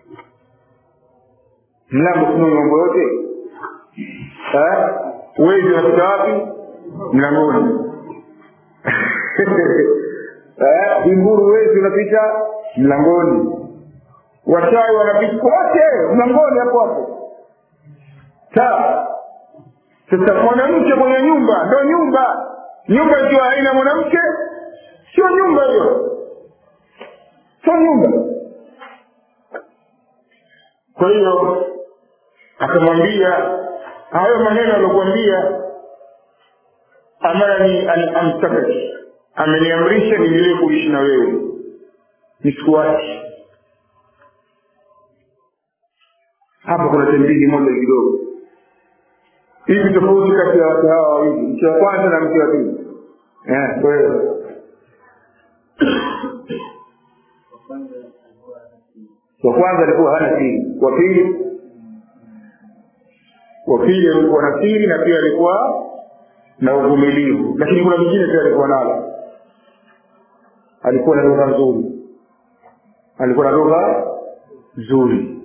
S1: Mlango kuna mambo yote eh, wewe ndio unapita wapi? Mlangoni. Eh, imburu wewe unapita mlangoni. Wachawi wanapita wote mlangoni hapo hapo. Sawa. Sasa mwanamke kwenye nyumba, ndio nyumba. Nyumba ikiwa haina mwanamke sio nyumba hiyo. Sio nyumba. Kwa hiyo akamwambia hayo maneno aliyokuambia, amarani an amtakaki, ameniamrisha niendelee kuishi na wewe, nisikuache. Hapa kuna tembili moja kidogo hivi tofauti kati ya watu hawa wawili, mtu wa kwanza na mtu wa pili. Eh, kwa hiyo wa kwanza alikuwa hana siri, wa pili wa pili alikuwa na siri na pia alikuwa na uvumilivu, lakini kuna mwingine pia alikuwa nalo, alikuwa na lugha nzuri, alikuwa na lugha nzuri.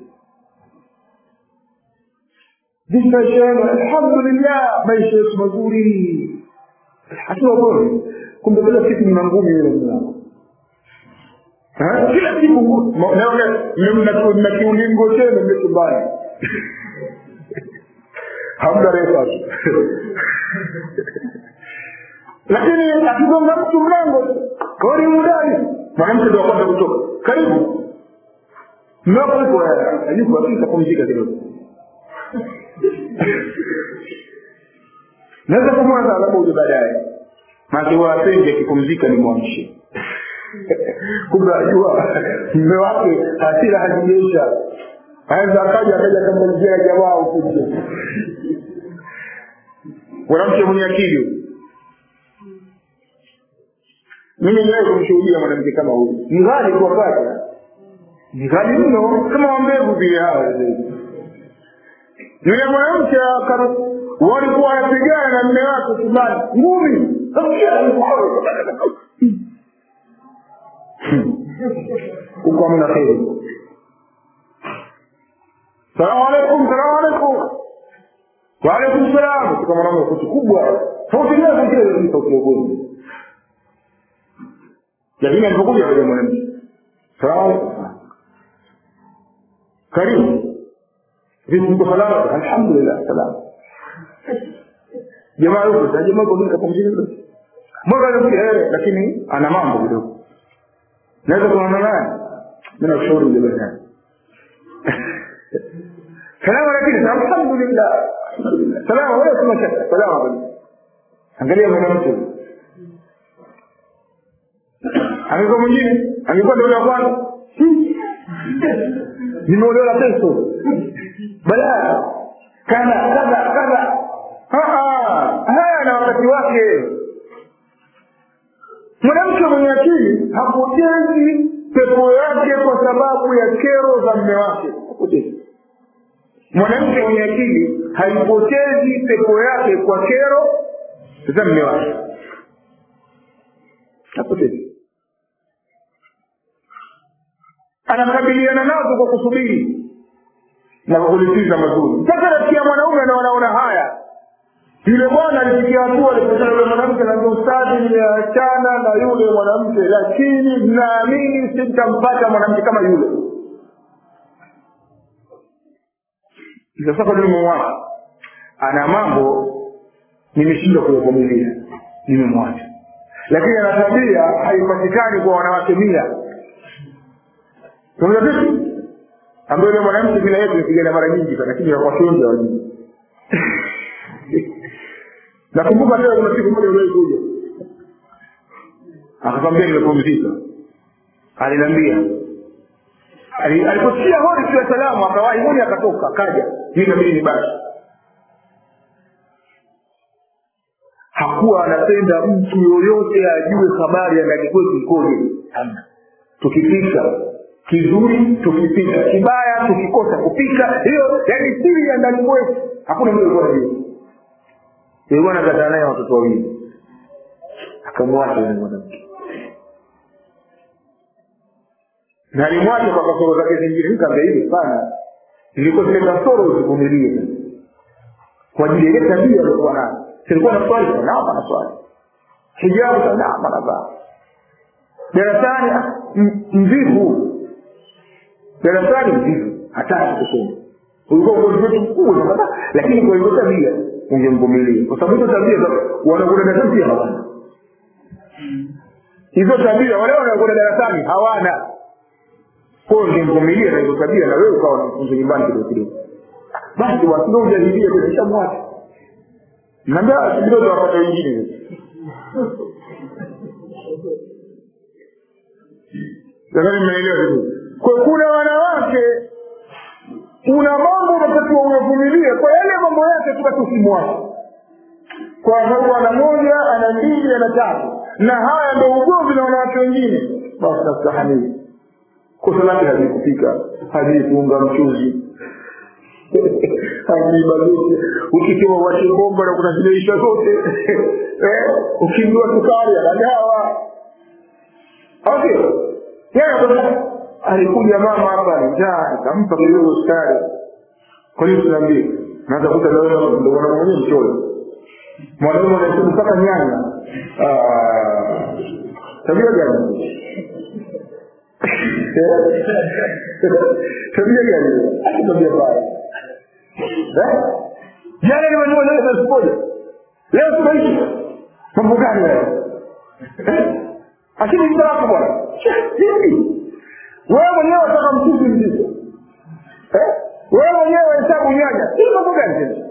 S1: Bismillah, alhamdulillah, maisha yetu mazuri. Hata bora kumbe kila kitu ni ngumi ile mlango. Ah, kila siku naona mna kiulingo tena mmechumbani. Hamna refa. Lakini akigonga mtu mlango, kodi mudani, mwanamke ndio kwanza kutoka. Karibu. Mnapo yuko yuko afika kumzika kidogo. Naweza kumwanza alafu uje baadaye. Maana wapende kupumzika ni mwamshi. Kumbe ajua mume wake hasira hajijesha. Anza akaja akaja kama njia ya jamaa ukuje. Mwanamke mwenye akili. Mimi leo kumshuhudia mwanamke kama huyu. Ni ghali kwa kwake. Ni ghali mno kama wambegu vile hawa. Yule mwanamke walikuwa wanapigana na mume wake chumbani. Ngumi. Uko mna kheri. Salamu alaykum, salamu alaykum. Wa alaykum salam. Kama mwanamke kubwa. Sauti yake ile sauti ya gongo. Lakini alipokuja yule mwanamke. Salamu alaykum. Karibu. Vipi mko salama? Alhamdulillah, salama. Jamaa yuko, jamaa yuko mimi kapumzika. Mbona ndio lakini ana mambo kidogo. Naweza kuona naye. Mimi nashauri ndio basi. Salamu alaykum, alhamdulillah. Salamu alaykum, mashaka. Salamu alaykum. Angalia mwanamke. Angekuwa mwingine, angekuwa ndio wa kwanza. Nimeolewa peso. Bala kana kana kana. Ah, haya na wakati wake. Mwanamke mwenye akili hapotezi pepo yake kwa sababu ya kero za mume wake. Hapotezi. Mwanamke mwenye akili haipotezi pepo yake kwa kero za mume wake. Hapotezi. Anakabiliana nazo kwa kusubiri na kulipiza mazuri. Sasa rafiki mwanaume na wanaona haya. Yule bwana alifikia hatua alipotaka yule mwanamke na ndio ustadi nimeachana na yule mwanamke, lakini naamini sitampata mwanamke kama yule. Sasa kwa nini mwacha? Ana mambo nimeshindwa kuyavumilia. Nimemwacha. Lakini ana tabia haipatikani kwa wanawake mia. Kuna vipi? Ambaye yule mwanamke bila yeye kupigana mara nyingi lakini kwa wengi hawajui. Nakumbuka leo kuna siku moja yule kuja akakwambia nimepumzika, aliniambia aliposikia hodi kwa salamu akawahi moja akatoka akaja mimi mimi nibaki. Hakuwa anapenda mtu yoyote ajue habari ya ndani kwetu ikoje. Tukipika kizuri, tukipika kibaya, tukikosa kupika, hiyo yani siri ya ndani kwetu hakuna mtu anajua. Yeye bwana kataa naye watoto wawili. Akamwacha yule mwanamke. Na alimwacha kwa kasoro zake zingine, nikamwambia hivi sana. Nilikuwa zile kasoro usivumilie. Kwa ajili ya tabia alikuwa nayo. Silikuwa na swali na hapa na swali. Hijabu sana hapa na baba. Darasani mvivu. Darasani mvivu. Hataki kusoma. Ulikuwa ugonjwa mkubwa lakini kwa hiyo tabia ungemvumilia. Kwa sababu hizo tabia wanakwenda darasani hawana. Hizo tabia wale wanakwenda darasani hawana. Kwa hiyo ungemvumilia na hizo tabia na wewe ukawa unafunza nyumbani kidogo kidogo. Basi wasio ujadilia kisha mwache. Nanda ndio wapata wengine. Nadhani mnaelewa hiyo. Kwa kuna wanawake una mambo unatakiwa uyavumilie kwa yale mambo yake tukatusimwache. Kwa sababu ana moja, ana mbili, ana tatu. Na haya ndio ugomvi na wanawake wengine. Basi nastahamili. Kosa lake halikupika, halikuunga mchuzi. Hadi baadhi ukitoa wache bomba na kunazilisha zote eh ukindua sukari na dawa. Okay. Yeye alikuja mama hapa njaa akampa kidogo sukari. Kwa hiyo tunaambia naanza kuta leo ndio wanamwonyesha mchoro. Mwalimu anasema mpaka nyanya. Ah. Tabia gani? Tabia gani? Tabia mbaya. Eh? Jana nimeona leo sipoje. Leo tunaishi. Mambo gani leo? Eh? Akini mtaka bwana. Hivi. Wewe mwenyewe unataka mchuzi mzito. Eh? Wewe mwenyewe hesabu nyanya. Hii mambo gani tena?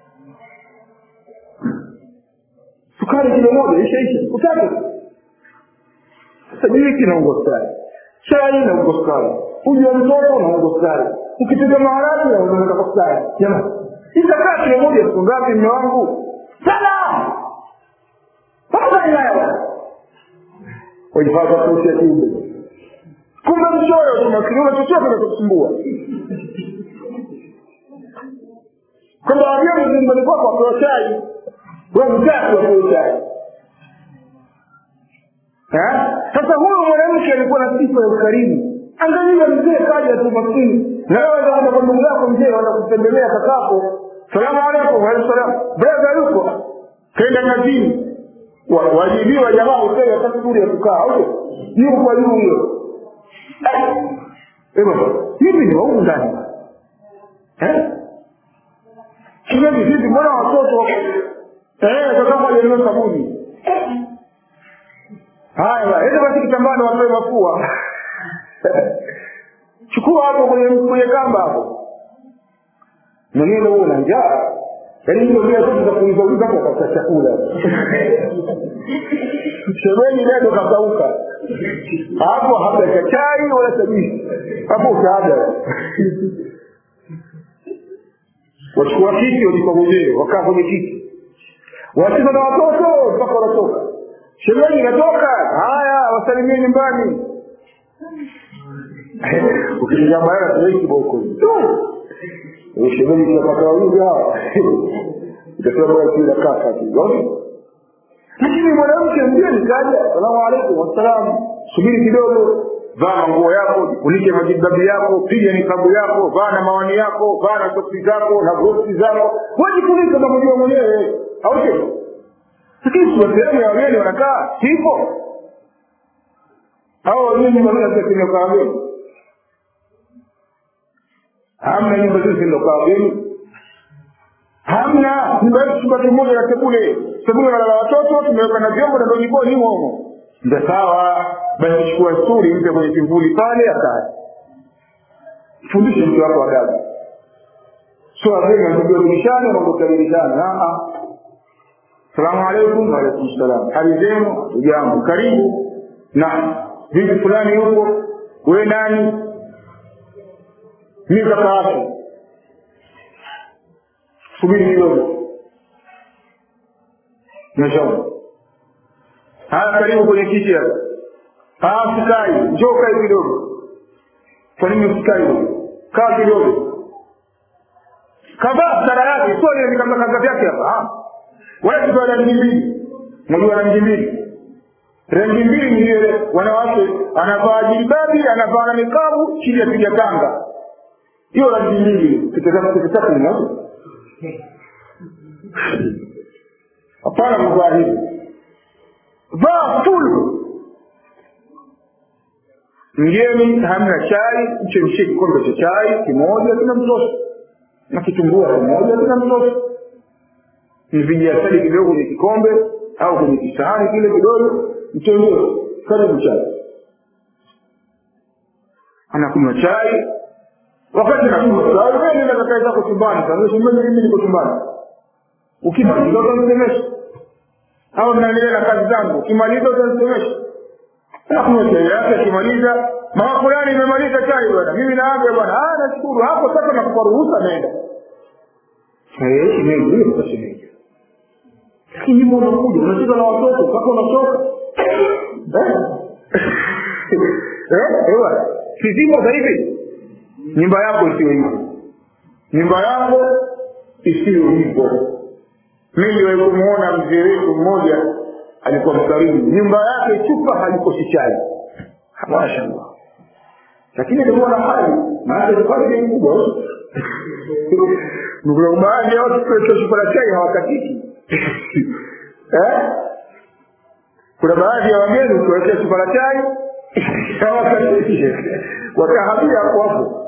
S1: Sukari kilo moja ishaisha. Utake. Sasa hii kinaongo sukari. Chai na ungo sukari. Uji mtoto na ungo sukari. Ukipiga maharagwe na unaweka sukari. Jamani. Itakaa kilo moja siku ngapi mume wangu? Sana. Pata haya. Wajifanya kusia kidogo. Kumbe mchoyo tunakiona chochote kinachokusumbua. Kumbe wajua nyumbani kwako kwa chai. Wewe mtatu wa chai. Eh? Sasa huyo mwanamke alikuwa na sifa ya ukarimu. Angalia mzee kaja tu maskini. Na wewe unataka kwa ndugu yako mzee anaenda kutembelea kakako. Salamu alaykum wa salaam. Brother yuko. Kaenda kazini. Wajibiwa jamaa utoe wakati bure kukaa. Au yuko kwa yule. Eh bwana, hivi ni wao ndani. Eh? Kile vipi mbona watoto eh kwa sababu wale sabuni. Haya, hebu basi kitambano watoe mafua. Chukua hapo kwenye kwenye kamba hapo. Mwenyewe wewe una njaa. Yaani ndio ndio za kuiza hapo kwa chakula. Sherehe ndio kakauka. Hapo hapa chai wala sabuni. Hapo utaada. Wachukua kiti walipogojea, wakaa kwenye kiti. Wacheza na watoto mpaka wanatoka. Sherehe inatoka, haya wasalimie nyumbani. Ukija mara tuweki boko. Sherehe inapata wawili hawa. Itasema bora kila kaka tu. Lakini mwanamke mgeni kaja, salamu alaykum wassalam. Subiri kidogo, vaa nguo yako, jifunike majibabu yako, piga nikabu yako, vaa na mawani yako, vaa na soksi zako na gloves zako. Wajifunike kama unajua mwenyewe. Au sio? Lakini kwa sehemu ya wageni wanakaa hivyo. Hao nini wanaona sasa kwa wageni? Hamna nyumba zote ndio kwa wageni. Hamna, nyumba yetu chumba kimoja na sebule. Sebule na watoto tumeweka na vyombo na ndio jikoni humo. Ndio sawa, basi chukua sturi mpe kwenye kivuli pale akae. Fundisha mtu wako adabu. sio wageni ndio dirishani na ndio dirishani. Ah, salamu alaykum. Wa alaykum salaam. Hali zenu? Jambo. Karibu. Na vipi fulani yupo? Wewe nani? Mimi kaka yako. Subiri kidogo. Nashauri. Haya, karibu kwenye kiti hapa. Ah, sikai. Njoo kai kidogo. Kwa nini usikai? Kaa kidogo. Kavaa sara yake, sio ile kama kazi yake hapa. Ah. Wewe ndio rangi mbili. Mmoja rangi mbili. Rangi mbili ni ile wanawake anavaa jilbabi, anavaa na nikabu, chini ya piga kanga. Hiyo rangi mbili. Kitaka kitaka ni nani? Hapana mvaa hivi. Vaa full. Mgeni hamna chai, mchemshie kikombe cha chai kimoja kinamtosha. Na kitumbua kimoja kinamtosha. Mvijia asali kidogo kwenye kikombe au kwenye kisahani kile kidogo, mchemshie karibu chai. Anakunywa chai. Wakati anakunywa chai, wewe nenda kakaa zako chumbani, kama shumeni mimi niko chumbani. Ukimaliza utamsemesha. Au mnaendelea na kazi zangu, ukimaliza utamsemesha. Anakunywa chai yake, akimaliza, mama fulani nimemaliza chai bwana. Mimi naaga bwana. Ah, nashukuru. Hapo sasa nakupa ruhusa nenda. Eh, ni ndio utasemea. Lakini mbona unakuja? Unacheza na watoto, kaka unachoka. Eh? Eh, ewa. Kizimo zaidi. Nyumba yako isiwe hivyo. Nyumba yako isiwe hivyo. Mimi nilimuona mzee wetu mmoja alikuwa mkarimu. Nyumba yake chupa halikosi chai. Mashaallah. Lakini ndio na hali, maana ilikuwa ni kubwa. Ndio baadhi ya watu kwa chupa la chai hawakatiki. Eh? Kuna baadhi ya wageni kuwekea chupa la chai hawakatiki. Wakahabia hapo hapo.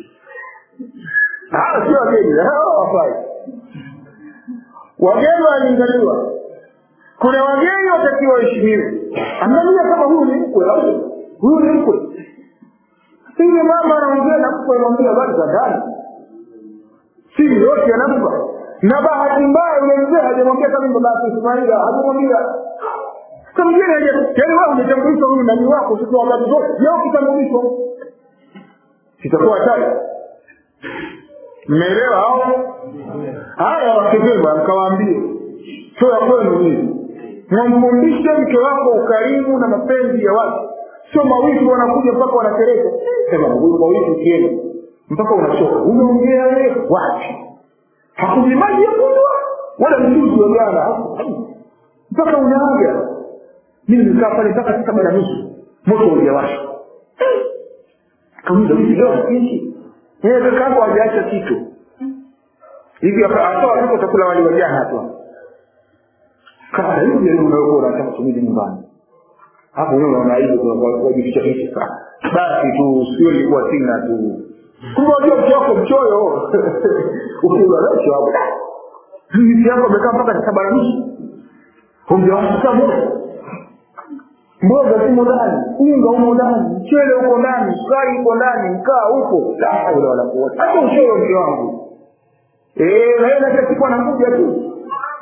S1: Ah, sio wageni, hao wafai. Wageni waliangaliwa. Kuna wageni watakiwa waheshimiwe. Angalia kama huyu ni mkwe, huyu ni mkwe. Sio mama anaongea na mkwe anamwambia habari za ndani. Si yote anampa. Na bahati mbaya yule mzee hajamwambia kama baba yake Ismaila, hajamwambia. Kama yeye haja, yaani wewe unatambulisha huyu nani wako sio wakati zote. Leo kitambulisho. Sitakuwa hatari. Mmeelewa hao? Haya wakibeba mkawaambie. Sio ya kwenu nini? Mwamfundishe mke wako ukarimu na mapenzi ya watu. Sio mawifu wanakuja mpaka wanatereka. Sema huyu mawifu kieni. Mpaka unachoka. Umeongea wewe wapi? Hakuna maji ya kunywa wala mchuzi wa jana. Mpaka unaaga. Mimi nikaa pale mpaka saa saba na nusu. Moto uliwasha. Kama ndio leo hivi. Yeye kaka hajaacha kitu. Hivi akatoa hapo chakula wali wa jana tu. Kama hivi ndio unaoona hata kusubiri nyumbani. Hapo wewe unaona hivi kwa kujificha hivi sana. Basi tu sio ilikuwa sina tu. Kumbe ndio mchoko mchoyo. Ukiwa leo hapo. Hivi hapo amekaa mpaka saa saba na nusu. Ungewacha moto. Mboga zimo ndani, unga umo ndani, mchele uko ndani, sukari uko ndani, mkaa uko. La haula wala quwwata. Hapo uchoyo mke wangu. Eh, wewe kila siku anakuja tu.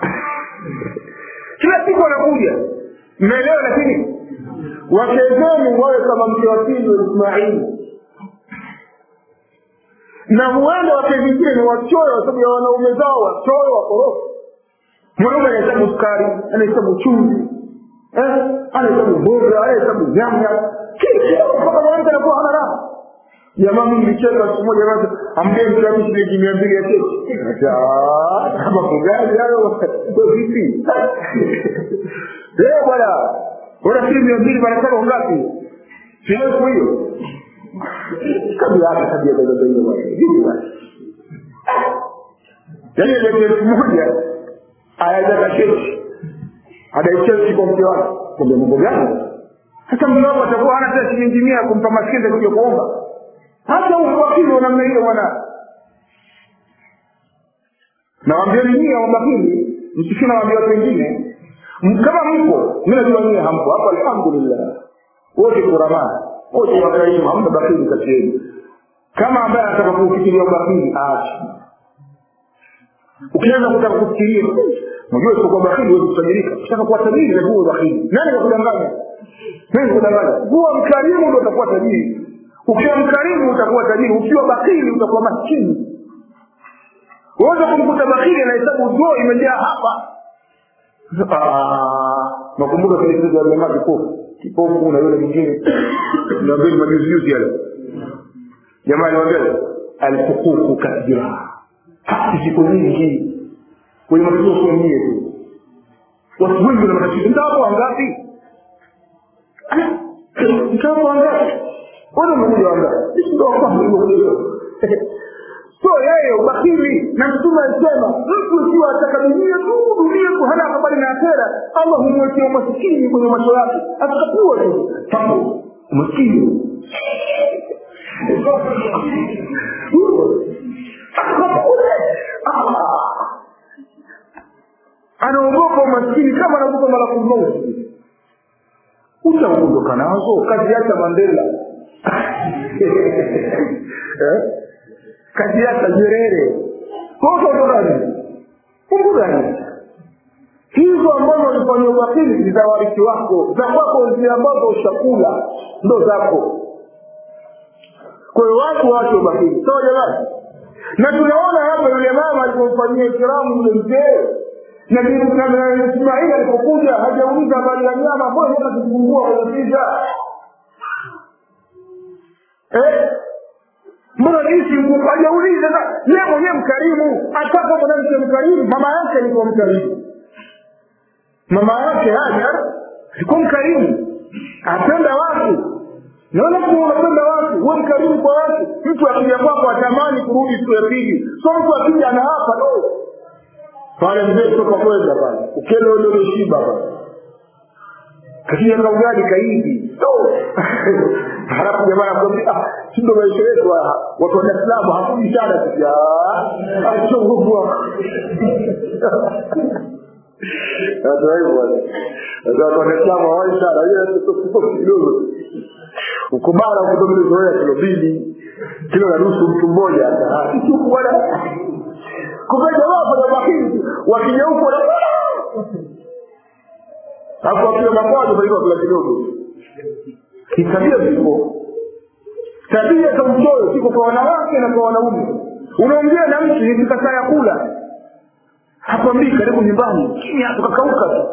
S1: Kila siku anakuja. Mmeelewa lakini wakezeni wawe kama mke wa pili wa Ismaili. Na huenda wakezingine ni wachoyo kwa sababu ya wanaume zao wachoyo wakorofi. Mwanaume anahesabu sukari, anahesabu chumvi. Eh, anahesabu mboga, anahesabu nyanya. Kisha mpaka mwanamke anakuwa hana raha. Jamaa mimi nilicheka siku moja basi ambie mtu shilingi mia mbili ya keki. Ah, kama kugani hayo ndio vipi? Eh bwana, bora shilingi mia mbili wanataka ngapi? Sio hiyo. Kabla hata tabia za hiyo bwana. Hivi basi. Yaani ile elfu moja ayaja keki. Adaicheki kwa mke wake. Kumbe mambo gani? Hata mmoja atakuwa hana hata shilingi mia kumpa maskini kuja kuomba. Hata uwakili unamna hiyo bwana. Nawaambia nyinyi wabakili, msikina waambia watu wengine, kama mpo, mimi najua nyinyi hampo. Hapo alhamdulillah. Wote kurama, wote wakaimu, hamna bakili kati yenu. Kama ambaye anataka kufikiria ubakili, aache. Ukianza kutaka kufikiria, unajua sio kwa bakhili wewe kutajirika. Ukitaka kuwa tajiri lazima uwe bakhili. Nani anakudanganya? Nani anakudanganya? Kuwa mkarimu ndio utakuwa tajiri. Ukiwa mkarimu utakuwa tajiri, ukiwa bakhili utakuwa maskini. Wewe kumkuta bakhili na hesabu ndio imejaa hapa. Ah, nakumbuka kile kitu cha jamaa kipofu. Kipofu na yule mwingine. Na vile majuzi juzi yale. Jamaa aliwaambia al-huququ kathira. Haki ziko nyingi. Kwa hiyo matatizo sio nyingi tu. Watu wengi wana matatizo. Ndio wangapi? Ndio wangapi? Wao wamekuja wangapi? Sisi ndio kwa hiyo. So yeye ubakili na mtume alisema mtu ukiwa ataka dunia tu dunia tu hana habari na akhera, Allah humwekea maskini kwenye macho yake atakapokuwa tu tangu maskini anaogopa maskini kama anaogopa malakul mauti. Utaondoka nazo kazi yake Mandela eh kazi yake Nyerere kwa sababu gani? Mungu gani? Hizo ambazo walifanya wakili ni za warithi wako, za kwako zile ambazo ushakula ndo zako. Kwa hiyo watu wake wakili. Sawa jamani? Na tunaona hapa yule mama alipofanyia ikramu yule mzee na Nabii Ismail alipokuja hajauliza habari ya nyama, mbona hata kufungua kwa pizza? Eh? Mbona hizi nguvu hajauliza na yeye mwenyewe mkarimu, ataka mwanamke mkarimu, mama yake alikuwa mkarimu. Mama yake haja alikuwa mkarimu. Apenda watu. Naona kwa unapenda watu, wewe mkarimu kwa watu. Mtu akija kwako atamani kurudi siku ya pili. Sio mtu akija na hapa no. Pale mzee sio kwa kwenda pale. Ukele ule ule shiba pale. Katia na ugali kaidi. No. Halafu jamaa anakuambia ah ndio maisha yetu watu wa Islam hakuni sana pia. Achungua. Ndio hivyo. Ndio watu wa Islam hawai sana. Yeye sio kidogo. Ukubara kutoka zoea kilo mbili, kilo na nusu mtu mmoja hata. Sio bwana. Kwa jamaa kwa bakini wakija huko na hapo kwa mapato bali kwa kidogo. Kitabia zipo. Tabia za mchoyo ziko kwa wanawake na kwa wanaume. Unaongea na mtu nikikataa ya kula. Hakwambii karibu nyumbani. Kimya tukakauka tu.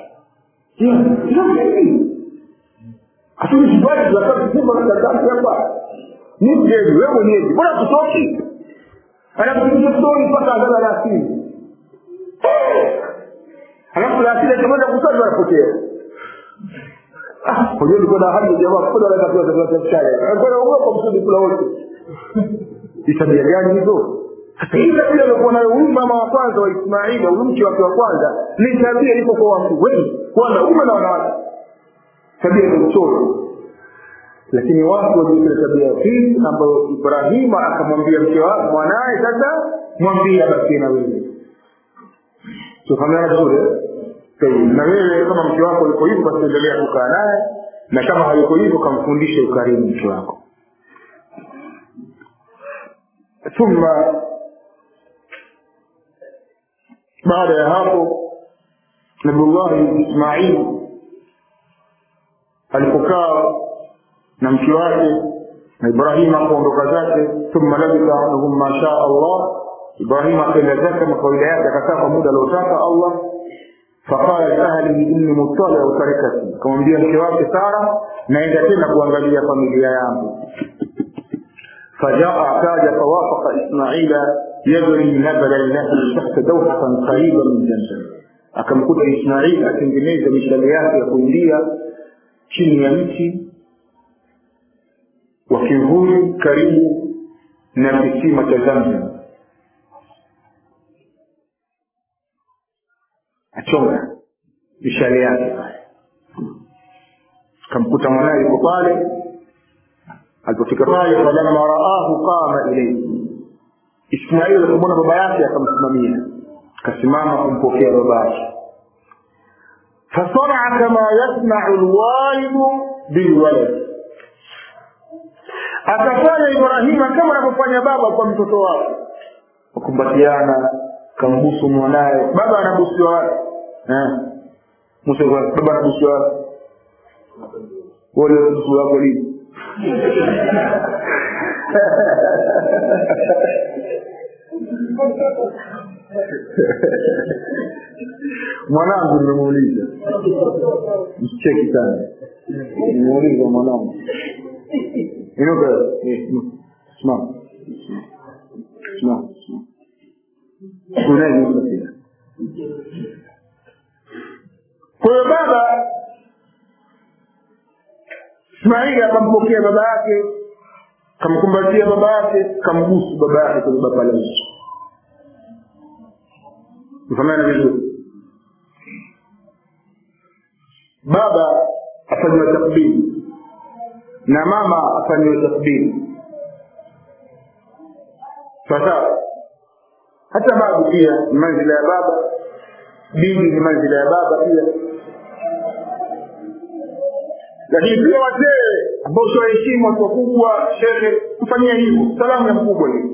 S1: Ndio. Asili sibali za kazi simba na kazi hapa. Ni mgeni wewe mwenyewe. Mbona tutoki? Anakupigia story mpaka angalau la asili. Alafu la asili kama kusali wanapotea. Ah, kwa hiyo ndio na hali jamaa kwa wale watu wa biashara. Angalau uoga msudi kula wote. Itabia gani hizo? Sasa hii tabia alikuwa nayo huyu mama wa kwanza wa Ismaili, huyu mke wake wa kwanza, ni tabia ilipo kwa watu wengi, kwa wanaume na wanawake. Tabia ya mchoyo. Lakini watu wajua tabia hii ambayo Ibrahim akamwambia mke wake mwanae, sasa mwambie basi na wewe. Tukamwona vizuri. Na wewe kama mke wako yuko hivyo basi endelea kukaa naye, na kama hayuko hivyo kamfundishe ukarimu mke wako. Thumma baada ya hapo Nabii Ismail alipokaa na mke wake na Ibrahim akaondoka zake, thumma labisa anhum ma sha Allah. Ibrahim akaenda zake kama kawaida yake, akakaa kwa muda aliotaka Allah. Faqala li ahlihi inni muttali'u tarikati, kamwambia mke wake Sara, naenda tena kuangalia familia yangu. فجاء كاد فوافق إسماعيل يجري نبل النهر تحت دوحة قريبة من جنة. akamkuta Ismail atengeneza mishale yake ya kuingia chini ya mti wa kivuli karibu na kisima cha Zamzam. Achonga mishale yake pale. Akamkuta mwanae yuko pale. Alipofika pale, falamma raahu qama ilayhi. Ismail akamwona baba yake akamsimamia. Akasimama kumpokea baba yake. Fasara kama yasma'u alwalid bilwalad. Akafanya Ibrahim kama anavyofanya baba kwa mtoto wake. Kukumbatiana, kambusu mwanae. Baba anabusiwa wapi? Eh. Musa baba anabusiwa wapi? Wale busu wako lini? Mwanangu nimemuuliza. Mcheki sana. Nimemuuliza mwanangu. Inuka, simama. Simama. Kuna nini? Kwa hiyo baba Ismaili akampokea baba yake, kamkumbatia baba yake, kambusu baba yake kwenye baba la uso. Mfano vizuri. Baba afanywa takbiri na mama afanywa takbiri. Sasa hata babu pia ni manzila ya baba, bibi ni manzila ya baba pia. Lakini pia wazee ambao tunaheshimu watu wakubwa, shehe, kufanyia hivyo, salamu ya mkubwa ni.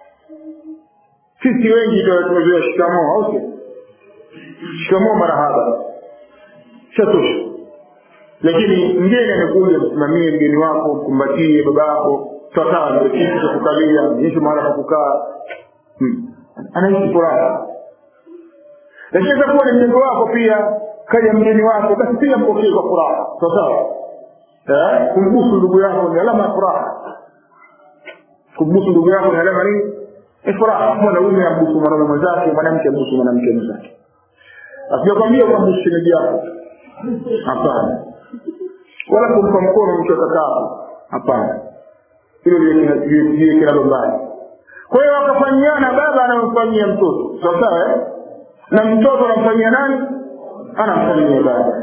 S1: Sisi wengi ndio tumezoea shikamoo, au sio? Shikamoo marahaba. Shatosha. Lakini mgeni anakuja msimamie mgeni wako, mkumbatie babako, tutakaa ndio kitu cha kukalia, nisho mahali pa kukaa. Hmm. Anaishi furaha. Lakini kama ni mjengo wako pia, kaja mgeni wako, basi pia mpokee kwa furaha. Sawa? Eh, kumbusu ndugu yako ni alama ya furaha. Kumbusu ndugu yako ni alama nini? Ni furaha. Mwanaume ambusu mwanaume mwenzake, mwanamke ambusu mwanamke mwenzake. Asikwambia kumbusu shemeji yako. Hapana. Wala kumpa mkono mtu akakaa. Hapana. Hilo ndio kila mbaya. Kwa hiyo wakafanyana, baba anamfanyia mtoto. Sawa eh? Na mtoto anamfanyia nani? Anamfanyia baba.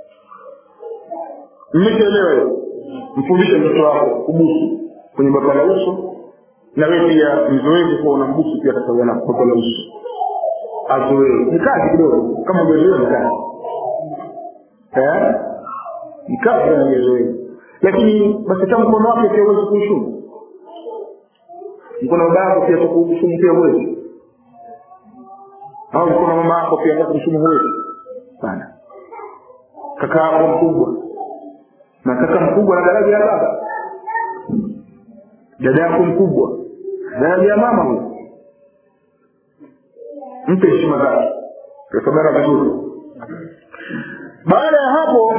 S1: Mmeelewa hiyo? Mfundishe mtoto wako kubusu kwenye baba la uso, na wewe pia mzoezi kwa unambusu pia katika baba la uso. Azoe. Ni kazi kidogo kama umezoea ni kazi. Eh? Ni kazi na umezoea. Lakini basi kama mkono wake pia uweze kushuma. Mkono baba pia kukushuma pia uweze. Au mkono mama yako pia kukushuma uweze. Sana. Kaka yako mkubwa. Na kaka mkubwa na daraja ya baba. Dada yako mkubwa. Daraja ya mama huyo. Mpe heshima zake. Kwa sababu vizuri. Baada ya hapo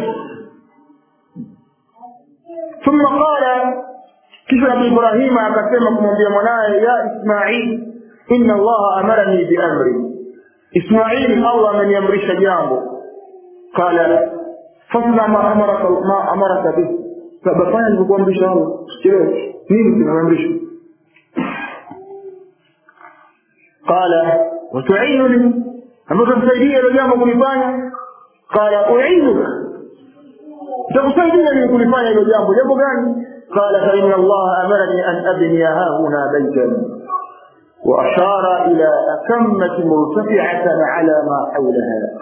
S1: ثم قال kisha Nabii Ibrahim akasema kumwambia mwanae, ya Ismail, inna Allah amarani bi amri. Ismail, Allah ameniamrisha jambo. Qala fasna ma amaraka ma amaraka bi. Sababu fanya nilikuamrisha Allah. Je, nini kinaamrisha? Qala wa tu'inuni, ambapo msaidia ile jambo kulifanya. Qala u'inuka, takusaidia ili kulifanya ile jambo. Jambo gani? قال فإن الله أمرني أن أبني هاهنا بيتا وأشار إلى أكمة مرتفعة على ما حولها.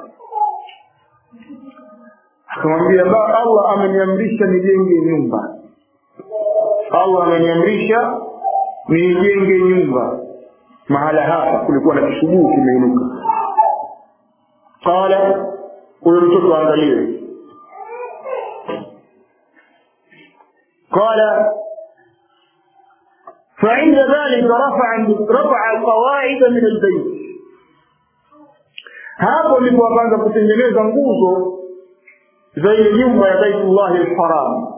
S1: akamwambia Allah ameniamrisha nijenge nyumba. Allah ameniamrisha nijenge nyumba. Mahala hapa kulikuwa na kishuguu kimeinuka. Qala, huyo mtoto angalie. قال فعند ذلك رفع رفع القواعد من البيت. hapo ndipo akaanza kutengeneza nguzo za ile nyumba ya Baitullah al-Haram.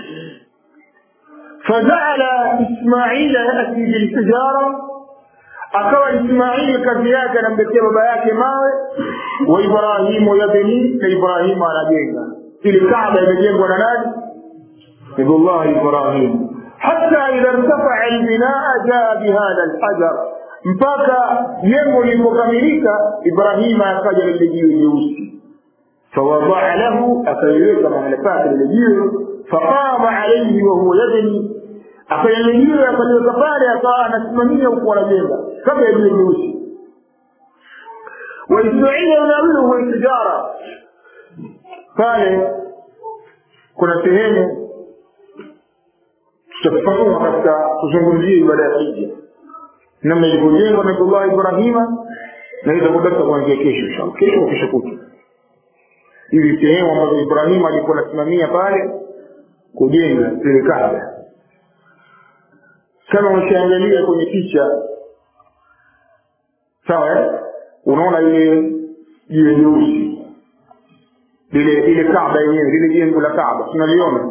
S1: faja'ala Ismail yati bil-hijara, akawa Ismail kazi yake anamletea baba yake mawe, wa Ibrahim yabni, na Ibrahim anajenga. Ile Kaaba imejengwa na nani? نبي الله إبراهيم. حتى إذا ارتفع البناء جاء بهذا الحجر. mpaka jengo lilipokamilika, Ibrahim akaja na jiwe jeusi. Fawadaa lahu, akaiweka mahali pake ile jiwe. Faqama alayhi wa huwa yabni, akaiweka akaliweka pale, akawa anasimamia huko anajenga kama jiwe jeusi. Wa Ismail yunawilu wa tijara. Pale kuna sehemu tutafahamu katika kuzungumzia ibada ya hija, namna ilivyojengwa na Allah Ibrahima na hizo kutaka kuanzia kesho inshallah, kesho kesho kutu, ili sehemu ambazo Ibrahim alikuwa anasimamia pale kujenga ile Kaaba. Kama ukiangalia kwenye picha sawa, unaona ile jiwe jeusi, ile ile Kaaba yenyewe, ile jengo la Kaaba tunaliona.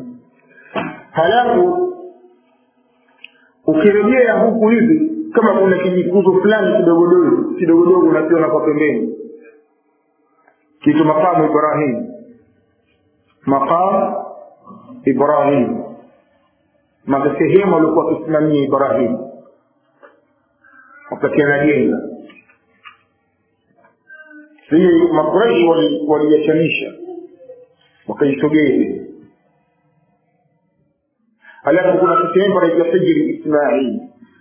S1: Halafu ukirejea huku hivi, kama kuna kijikuzo fulani kidogo dogo kidogo dogo unakiona kwa pembeni, kitu makamu Ibrahim, makamu Ibrahim, maka sehemu alikuwa akisimamia Ibrahim wakati anajenga. Hii Makuraishi waliyachanisha wakaisogeza. Halafu kuna sehemu ya Hijri Ismail,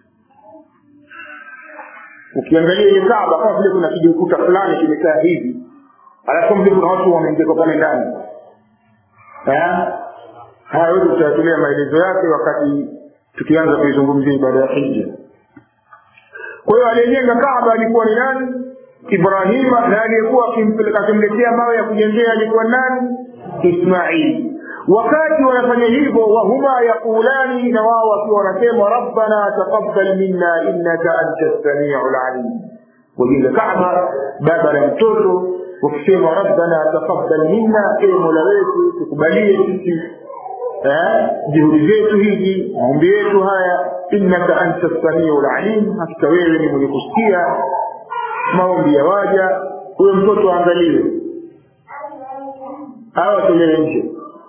S1: ukiangalia ile Kaaba kama vile kuna kijikuta fulani kimekaa hivi, alafu mbele kuna watu wameingia pale ndani. Eh? Hayo tutatoa maelezo yake wakati tukianza kuizungumzia ibada ya Hija. Kwa hiyo alijenga Kaaba alikuwa ni nani? Ibrahim, na aliyekuwa akimpeleka kumletea mawe ya kujengea alikuwa nani? Ismail. Wakati wanafanya hivyo, wahuma yaqulani, na wao wakiwa wanasema rabbana taqabbal minna innaka antas samiul alim. Wajenga Kaaba baba na mtoto wakisema rabbana taqabbal minna, ewe Mola wetu tukubalie sisi eh juhudi zetu hizi, maombi yetu haya, innaka antas samiul alim, hakika wewe ni mwenye kusikia maombi ya waja. Huyo mtoto angaliwe hawa tolewe nje,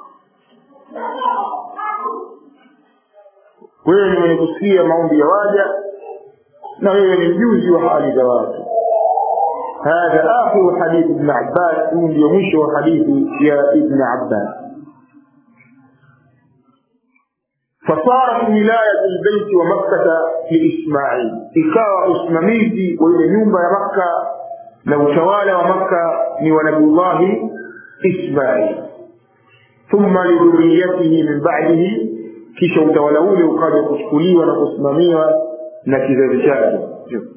S1: wewe ni mwenye kusikia maombi ya waja na wewe ni mjuzi wa hali za watu. هذا آخر حديث ابن عباس من يمشي حديث يا ابن عباس. فصارت ولاية البيت ومكة لإسماعيل، إكاوى إسماعيل وإلى نيومبا يا مكة لو توالى ومكة نبي الله إسماعيل، ثم لذريته من بعده كيشو تولوا له وقال يكشكلي ونقسمامي ونكذا بشاهد.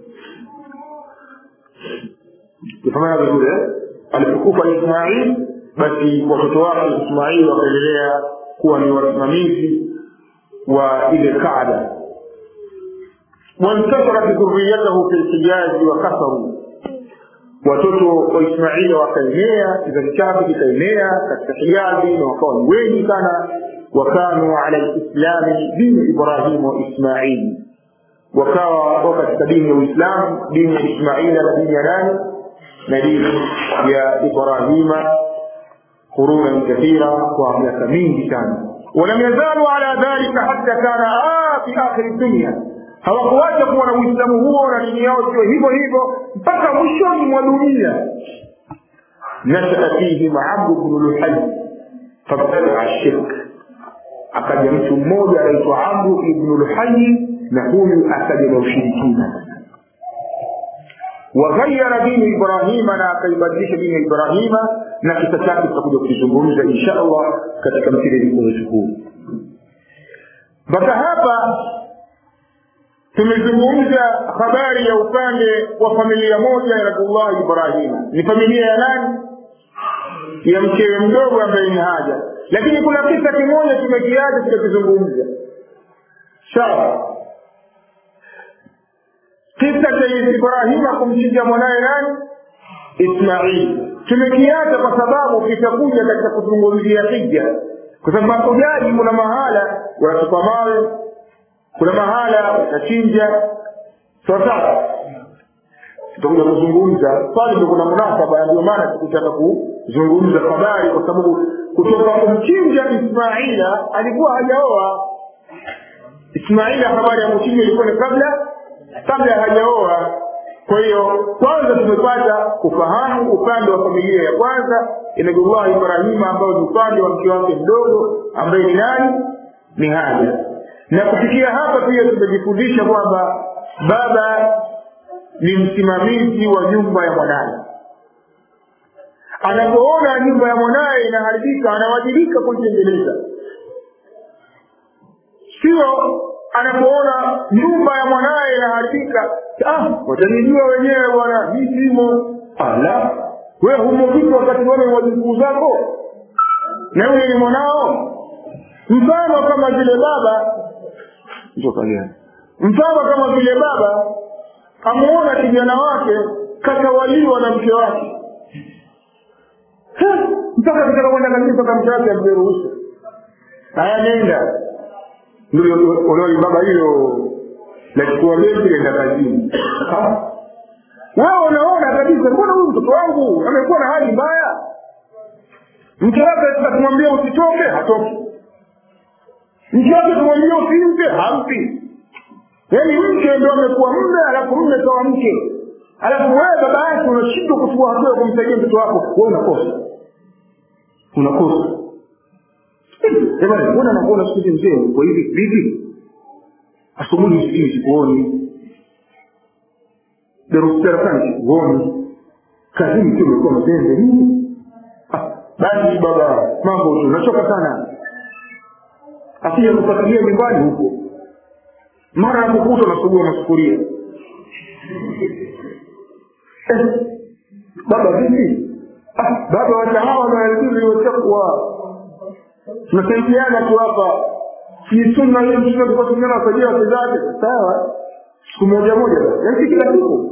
S1: يفهمنا بقول الحقوق الإسماعيل بس وفتوات الإسماعيل وقالها kuwa ni wasimamizi wa ile Kaaba. Wantasara dhurriyatahu fil Hijaz wa kafaru, watoto wa Ismaili wakaenea, kizazi chake kikaenea katika Hijazi na wakawa wengi sana. Wakanu ala al-islami dini Ibrahim wa Ismail, wakawa katika dini ya Uislamu, dini ya Ismail na dini ya nani? Na dini ya Ibrahim قرونا كثيرة وعملة منه كان. ولم يزالوا على ذلك حتى كان آه في آخر الدنيا. hawakuacha kuwa na Uislamu huo na dini yao sio hivyo hivyo mpaka mwishoni mwa dunia. Nashaa fihi Amr ibn Luhay fabtada ashirk, akaja mtu mmoja anaitwa Amr ibn Luhay na huyu akaja na ushirikina. وغير دين إبراهيم na akaibadilisha dini ya Ibrahim, na kisa chake tutakuja kuzungumza insha Allah katika mtiririko huu. Mpaka hapa tumezungumza habari ya upande wa familia moja ya Nabii Ibrahim. Ni familia ya nani? Ya mkewe mdogo ambaye ni Hajar. Lakini kuna kisa kimoja tumekiacha tukizungumza. Sawa. Kisa cha Ibrahim kumchinja mwanae nani? Ismail. Tumekiacha kwa sababu kitakuja katika kuzungumzia Hija. Kwa sababu mahujaji kuna mahala wanatupa mawe, kuna mahala watachinja. Sasa tutakuja kuzungumza pale, ndio kuna munasaba, ndio maana tukitaka kuzungumza habari, kwa sababu kutoka kumchinja Ismaila alikuwa hajaoa. Ismaila habari ya kumchinja ilikuwa ni kabla kabla hajaoa. Kwa hiyo kwanza tumepata kufahamu upande wa familia ya kwanza Nabii Ibrahim, ambao ni upande wa mke wake mdogo ambaye ni nani? Ni Hajar. Na kufikia hapa pia tumejifundisha kwamba baba ni msimamizi wa nyumba ya mwanae. Anapoona nyumba ya mwanae inaharibika, anawajibika kuitengeneza. Sio anapoona nyumba ya mwanae inaharibika, ah, watanijua wenyewe bwana, mimi simo. Ala, wewe humo vipi wakati wewe wajukuu zako na wewe ni mwanao? Mfano kama vile baba ndio kaliana, mfano kama vile baba amuona kijana wake katawaliwa na mke wake, mpaka kitaka kwenda kanisa kama mtaka ameruhusu, haya nenda. Ndio wale baba hilo la chukua benki nenda kazini. Wao wanaona kabisa, mbona huyu mtoto wangu amekuwa na hali mbaya? Mke wake atamwambia usitoke, hatoki. Mke wake atamwambia usimpe, hampi. Yaani mke ndio amekuwa mume, alafu mume kawa mke. Alafu wewe baba yake unashindwa kuchukua hatua kumsaidia mtoto wako, wewe unakosa. Unakosa. Jamani, mbona nakuona siku mzee kwa hivi vipi? Asubuhi msikini sikuoni. Darusara sana sikuoni. Kazini tu umekuwa mzembe nini? Ah, basi baba, mambo tu unachoka sana. Akija kufuatilia nyumbani huko, mara anapokuta unasugua masufuria. Eh, baba vipi? Ah, baba watahawa na wazuri watakuwa tunasaidiana tu hapa. Ni sunna hiyo, tunataka kutumia kwa ajili ya wazazi. Sawa, siku moja moja basi. Yaani kila siku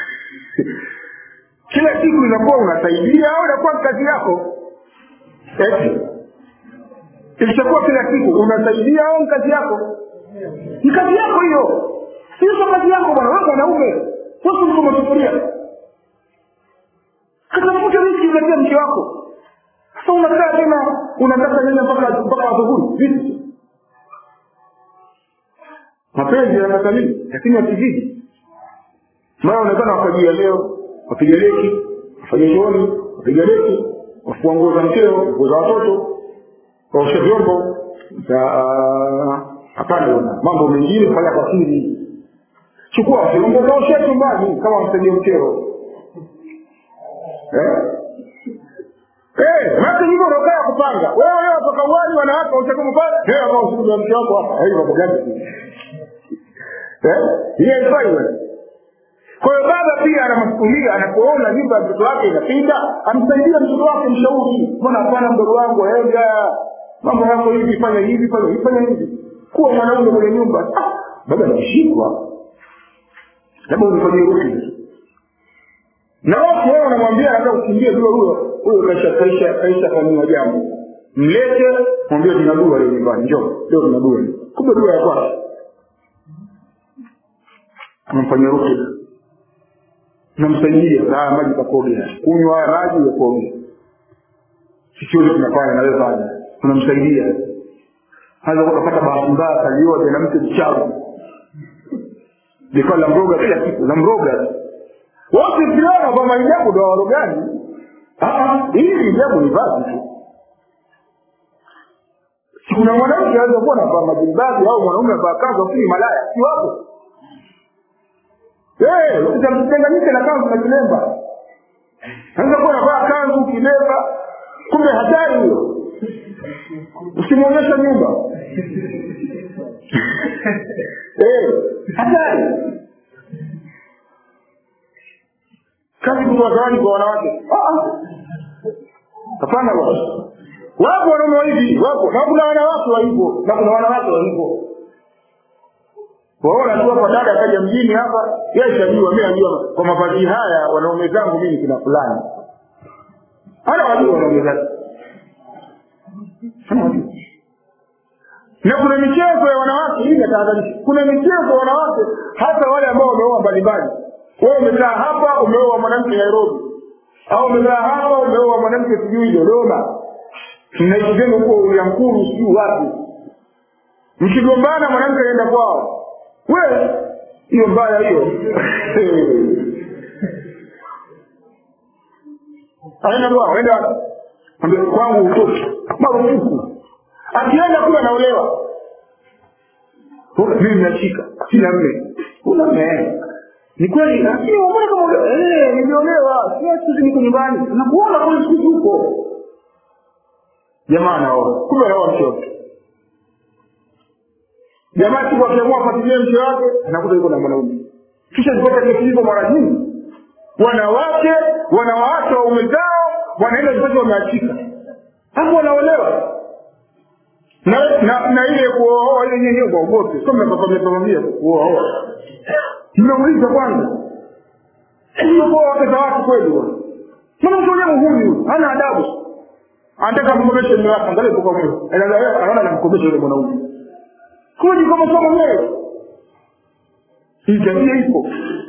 S1: kila siku inakuwa unasaidia au inakuwa kazi yako? Eh, ilitakuwa kila siku unasaidia au kazi yako? Ni kazi yako hiyo. Sio kazi yako bwana, wewe mwanaume. Wewe mtu msufuria. Kama mtu anisikia mke wako, sasa unakaa tena unataka nini mpaka mpaka asubuhi? Vipi? Mapenzi yanataka nini? Lakini asizidi. Mara unataka wafanyia leo, wapiga leki, wafanye jioni, wapiga leki, wafua nguo za mkeo, nguo za watoto, waoshe vyombo, za hapana mambo mengine fanya kwa siri. Chukua vyombo kaoshe chumbani kama msaidia mkeo. Eh? Eh, hata hivyo unakaa kupanga. Wewe leo kutoka uwani wanawake utakumpata. Leo kama usiku wa mke wako hapa, hiyo mambo gani? Eh? Yeye ifanye. Kwa hiyo baba pia ana masuhulia, anapoona nyumba ya mtoto wake inapinda, amsaidia mtoto wake, mshauri. Mbona hapana mdogo wangu, aenda mambo yako hivi, fanya hivi, fanya hivi, fanya hivi. Kuwa mwanaume kwenye nyumba. Ah, baba anashikwa. Labda unifanyie ruhusa. Na watu wao wanamwambia anataka kukimbia dua huyo, huyo kaisha kaisha kaisha kanuni jambo. Mlete, mwambie tuna dua leo nyumbani, njoo. Leo tuna dua. Kumbe dua ya kwake. Anamfanyia ruhusa. Namsaidia na maji kapoge. Kunywa maji ya poge. Sisi wote tunafanya na wewe bado. Tunamsaidia. Hata ukapata bahati mbaya kalioa na mtu mchawi. Ndiko la mroga kila siku, la mroga. Wote tunaona kwa maajabu ndio warogani. Ah, hii jambo ni vazi tu. Kuna mwanamke anaweza kuwa na majilbabi au mwanaume anabakaza kwa malaya, si wapo? Eh, ukichanganyika na kanzu na kilemba. Anaweza kuwa anavaa kanzu kilemba, kumbe hatari hiyo. Usimuonyesha nyumba. Eh, hatari. Kazi kwa zawadi kwa wanawake. Ah ah. Hapana bwana. Wapo wanaume hivi, wapo. Na kuna wanawake wa hivyo, na kuna wanawake wa hivyo. Waona tu hapa dada akaja mjini hapa, yeye shajua, mimi najua kwa mavazi haya wanaume zangu mimi kina fulani. Hana wajua wanaume zangu. Na kuna michezo ya wanawake hii natahadharisha. Kuna michezo ya wanawake hata wale ambao wameoa mbalimbali. Wewe umekaa hapa umeoa mwanamke Nairobi. Au umekaa hapa umeoa mwanamke sijui Dodoma. Mnaishi zenu huko Uliankuru sijui wapi. Mkigombana mwanamke anaenda kwao. Wewe hiyo mbaya hiyo. Aenda kwao, aenda wapi? Ambia kwangu utoke. Marufuku. Akienda kule anaolewa. Mimi nashika, sina mme. Una mme. Ni kweli, lakini umeona kama eh niliolewa, sio niko nyumbani. Nakuona kwa siku huko. Jamaa naona, kumbe anaoa mtoto. Jamaa siku akiamua kufuatilia mke wake anakuta yuko na mwanaume. Kisha zipata kesi hizo mara nyingi. Wanawake wanawaacha waume zao wanaenda zipata wameachika. Hapo wanaolewa. Na na, na ile kuoa ile yenyewe kwa wote. Sio mnapofanya familia kuoa. Mnauliza kwanza. Hiyo kwa wake za watu kweli bwana. Mbona mtu mwenyewe huyu hana adabu? Anataka kumkomesha mume wake, angalia kwa mume. Anaanza anaona anamkomesha yule mwanaume. Kuji kama somo mwenyewe. Hii tabia ipo.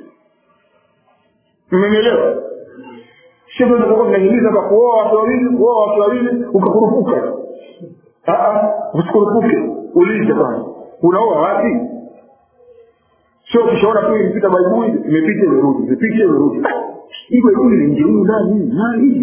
S1: Mmenielewa? Sio ndio tunahimiza kwa kuoa watu wawili, kuoa watu wawili ukakurupuka. Ah ah, usikurupuke. Uliza bwana. Unaoa wapi? Sio kishaona tu ilipita baibui, imepita imerudi, imepita imerudi. Hiyo rudi ni ndio ndani, nani?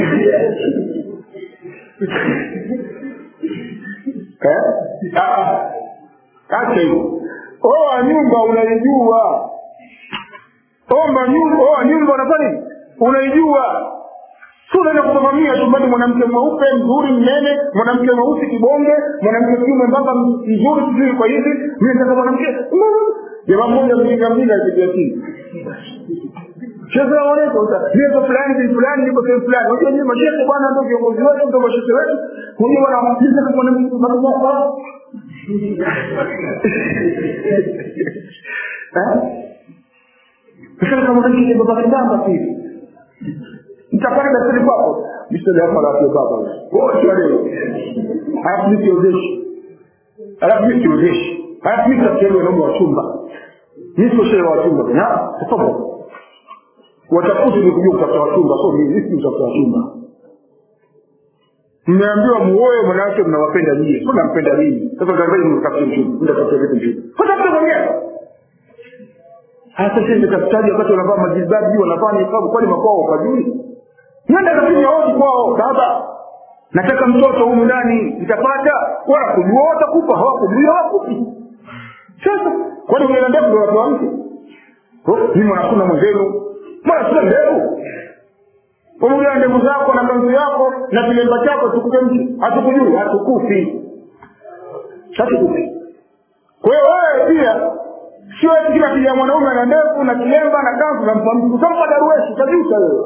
S1: Eh? Ah. Acha hiyo. Oa nyumba unaijua. Omba nyumba, oa nyumba unafanya? Unaijua. Sio ndio kutumamia chumbani mwanamke mweupe mzuri mnene, mwanamke mweusi kibonge, mwanamke kiume mbaba mzuri mzuri kwa hivi, mimi nataka mwanamke. Jamaa mmoja mjinga mjinga akijiati. Cheza wale kwa ndio fulani fulani ndio kwa fulani. Unajua nyinyi mashehe bwana ndio viongozi wetu ndio mashehe wetu. Huyo wanamsikiza kwa mwanamke mbaba. Eh? Sasa kama mwanamke baba kibamba hivi. Nitapata dasari kwako. Mistari hapa la kwa baba. Wote wale. Alafu nikiozesha. Alafu nikiozesha. Alafu nitakielewa na wa chumba. Niko shehe wa chumba. Na sababu watafuti ni kujua kutafuta wachumba, sio mimi sisi kutafuta wachumba. Mmeambiwa muoe mwanamke mnawapenda nyinyi, sio nampenda mimi. Sasa garbai mtafuta mchumba, mtafuta vitu vingi. Hata mwenyewe. Hata sisi tukataja wakati wanavaa majilbabu wanafanya sababu kwani makwao hawajui. Nenda kapiga wote kwao, baba. Nataka mtoto humu ndani, nitapata wala kujua watakupa, hawakujua hawakupi. Sasa kwani unaenda ndio watu wangu? Oh, mimi hakuna mwenzenu. Mbona sio ndevu? Pamoja na ndevu zako na kanzu yako na kilemba chako tukuje mtu. Hatukujui, hatukufi. Hatukufi. Kwa hiyo wewe pia sio kila kijana mwanaume ana ndevu na kilemba na kanzu na mtu. Utampa darueshi kabisa wewe.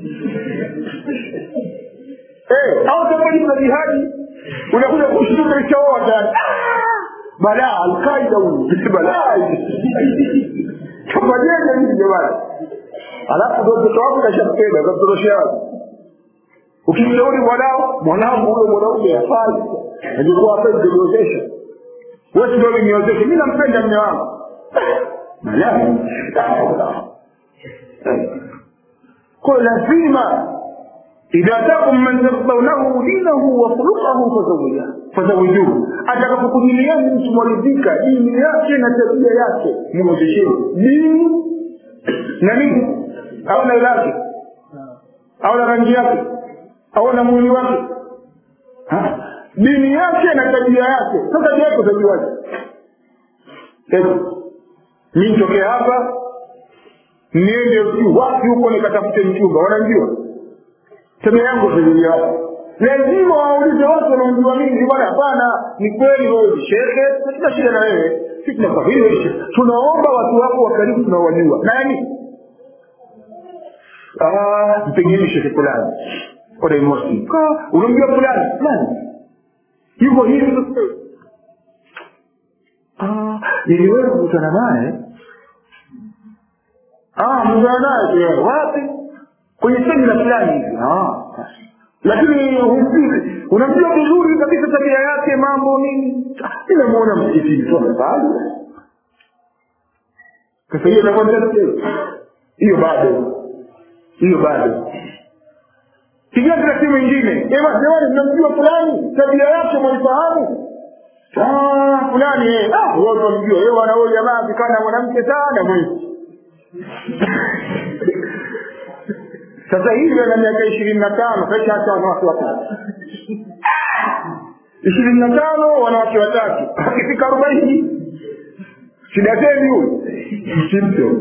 S1: Eh, au kama ni jihadi unakuja kushtuka ichaoa ndani. Balaa al-Qaida huyu. Balaa. Tupajenga hivi jamani. Alafu ndio mtoto wako kashapenda, utamtoroshia wapi? Ukimshauri mwanao, mwanangu huyo mwanaume afanye. Angekuwa hapa ndio wewe ndio niozeshe. Mimi nampenda mume wangu. Malaya. Kwa lazima idha takum man taqawnahu dinahu wa khuluquhu fazawija fazawijuhu. Atakapokujilia mtu mwaridhika dini yake na tabia yake, muozesheni. Dini na nini? Au na ilaki? Au na rangi yake? Au na mwili wake? Ha? Dini yake na tabia yake. Sasa tabia yake utajuaje? Sasa mimi nitokea hapa niende wapi huko nikatafute mchumba, wanajua? Tabia yangu tabia yake. Lazima waulize watu wanaojua mimi bwana, hapana, ni kweli wewe shehe, sina shida na wewe. Sisi tunafahili tunaomba watu wako wa karibu tunawajua. Nani? Ah, mpengine shehe fulani. Ode mosi. Ka, unamjua fulani? Fulani. Hivyo hivyo. Ah, niliwewe kukutana naye. Ah, mzana naye wapi? Kwenye semina fulani hivi. Ah. Lakini hujui, unamjua vizuri kabisa tabia yake, mambo nini? Ninamuona msikitini tu mbali. Sasa hiyo na kwanza hiyo bado. Hiyo bado. Kijana kuna simu nyingine. Ema, jamani mnamjua fulani? Tabia yake mlifahamu? Ah, fulani eh. Ah, wewe unamjua. Yeye wana wewe jamaa vikana mwanamke sana mwenzi. Sasa hivi ana miaka ishirini na tano, kisha hata wanawake watatu. ishirini na tano wanawake watatu. Akifika arobaini shida zenu huyo. Msimto.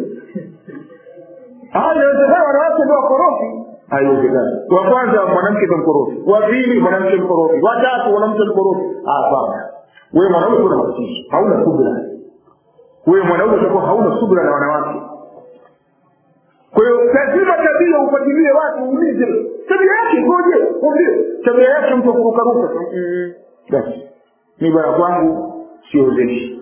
S1: Haya ndio wanawake ndio wakorofi. Haiwezekani. Wa kwanza mwanamke ndio mkorofi. Wa pili mwanamke mkorofi. Wa tatu mwanamke mkorofi. Ah, baba. wewe mwanaume una matatizo, hauna subira. Wewe mwanaume utakuwa hauna subira na wanawake. Kwa hiyo lazima tabia ufuatilie watu, uulize tabia yake ikoje, uambie tabia yake mtu kuruka ruka. Basi ni bwana kwangu sio uzeshi.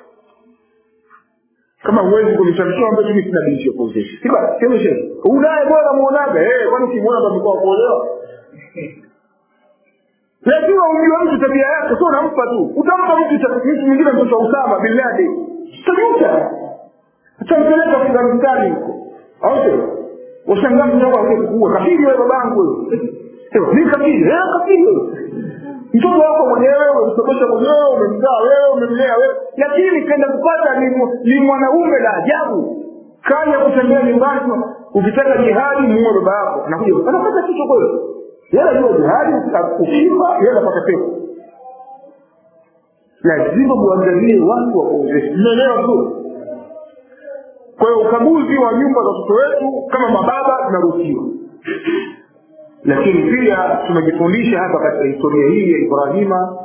S1: Kama huwezi kunishawisha ambaye mimi sina binti ya kuozeshi. Siba, sema shehe. Unaye bora muonaga, eh, kwani ukimwona bado kwa kuolewa? Lazima umjue mtu tabia yake, sio unampa tu. Utampa mtu tabia mwingine mtoto wa Usama bin Laden. Tajuta. Atampeleka Afghanistan huko. Au sio? Washangaa mtoto wake kukua. Kafiri wewe babangu wewe. Sio, ni kafiri, eh kafiri. Mtoto wako mwenyewe umemsomesha mwenyewe, umemzaa wewe, umemlea wewe, lakini kaenda kupata ni mwanaume la ajabu. Kaja kutembea nyumbani, ukitaka jihadi muue baba yako. Anakuja, anapata kitu kwa wewe. Yeye ndio jihadi ukifa, yeye anapata pesa. Lazima muangalie watu wa kuozesha. Mnaelewa tu? Kwa hiyo ukaguzi wa nyumba za watoto wetu kama mababa tunaruhusiwa. Lakini pia tumejifundisha hapa katika historia hii ya Ibrahima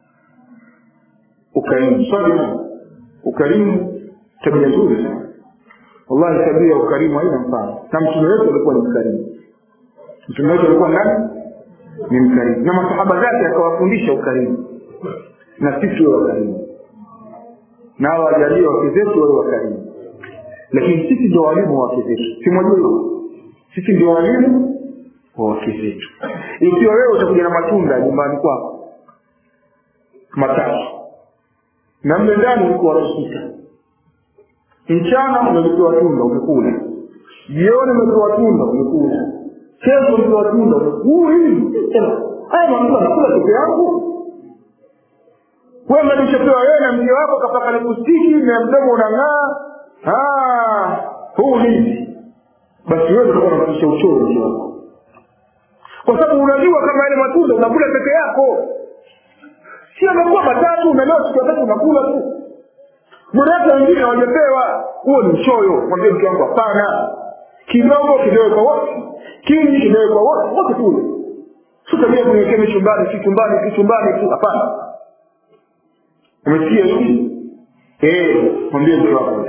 S1: ukarimu sana, ukarimu tabia nzuri sana. Wallahi tabia ya ukarimu haina mfano. Na mtume wetu alikuwa ni mkarimu. Mtume wetu alikuwa nani? Ni mkarimu. Na masahaba zake akawafundisha ukarimu. Na sisi wa wakarimu. Na hawajalia wake zetu wale wakarimu. Lakini sisi ndio walimu wa wake zetu. Si mwajua? Sisi ndio walimu wa wake zetu. Ikiwa wewe utakuja na matunda nyumbani kwako matatu, na mle ndani uko warusika, mchana umepewa tunda umekula, jioni umepewa tunda umekula, kesho umepewa tunda umekula, haya matunda nakula peke yangu. Wewe umeshapewa wewe na mke wako kapaka lipustiki na mdomo unang'aa, ah huu hivi, basi wewe utakuwa unafundisha uchoro mke wako. Kwa sababu unajua kama ile matunda unakula peke yako. Si amekuwa matatu umeleo siku tatu unakula tu. Mbona wengine hawajapewa? Huo ni mchoyo. Mwambie mke wangu hapana. Kidogo kidogo kwa wote. Kingi kidogo kwa wote, wote tu. Sitabia kuniwekea chumbani, si chumbani, si chumbani tu, hapana. Umesikia hivi? Eh, mwambie mke wako.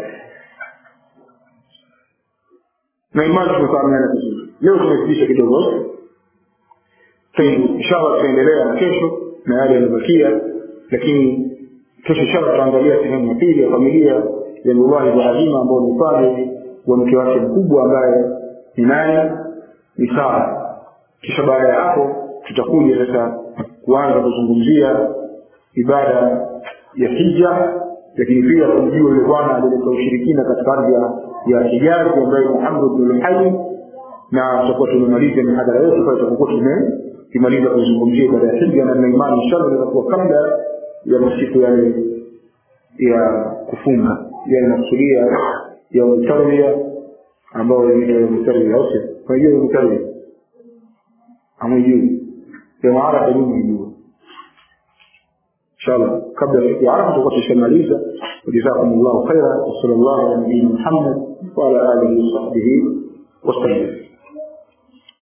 S1: Na imani tumefahamana vizuri. Leo tumefikisha kidogo. Inshallah tutaendelea na kesho na yale yanayobakia, lakini kesho inshallah tutaangalia sehemu ya pili ya familia ya Nabii Ibrahim ambao ni pale wa mke wake mkubwa ambaye ni nani? Ni Sara. Kisha baada ya hapo tutakuja sasa kuanza kuzungumzia ibada ya hija, lakini pia kumjua yule bwana aliyeleta ushirikina katika ardhi ya Hijaz ambaye Muhammad bin Hayy, na tutakuwa tumemaliza mihadhara yetu kwa tutakuwa tume kimaliza kuzungumzia baada ya hija, na imani inshallah itakuwa kabla ya masiku yale ya kufunga, yani nakusudia ya mtarwiya ambao ni ya mtarwiya wote. Kwa hiyo mtarwiya amujui ya maara elimu hiyo inshallah kabla ya Arafa tutakuwa tushamaliza. Jazakumullahu khairan wa sallallahu ala nabiyyina Muhammad wa ala alihi wa sahbihi wa sallam.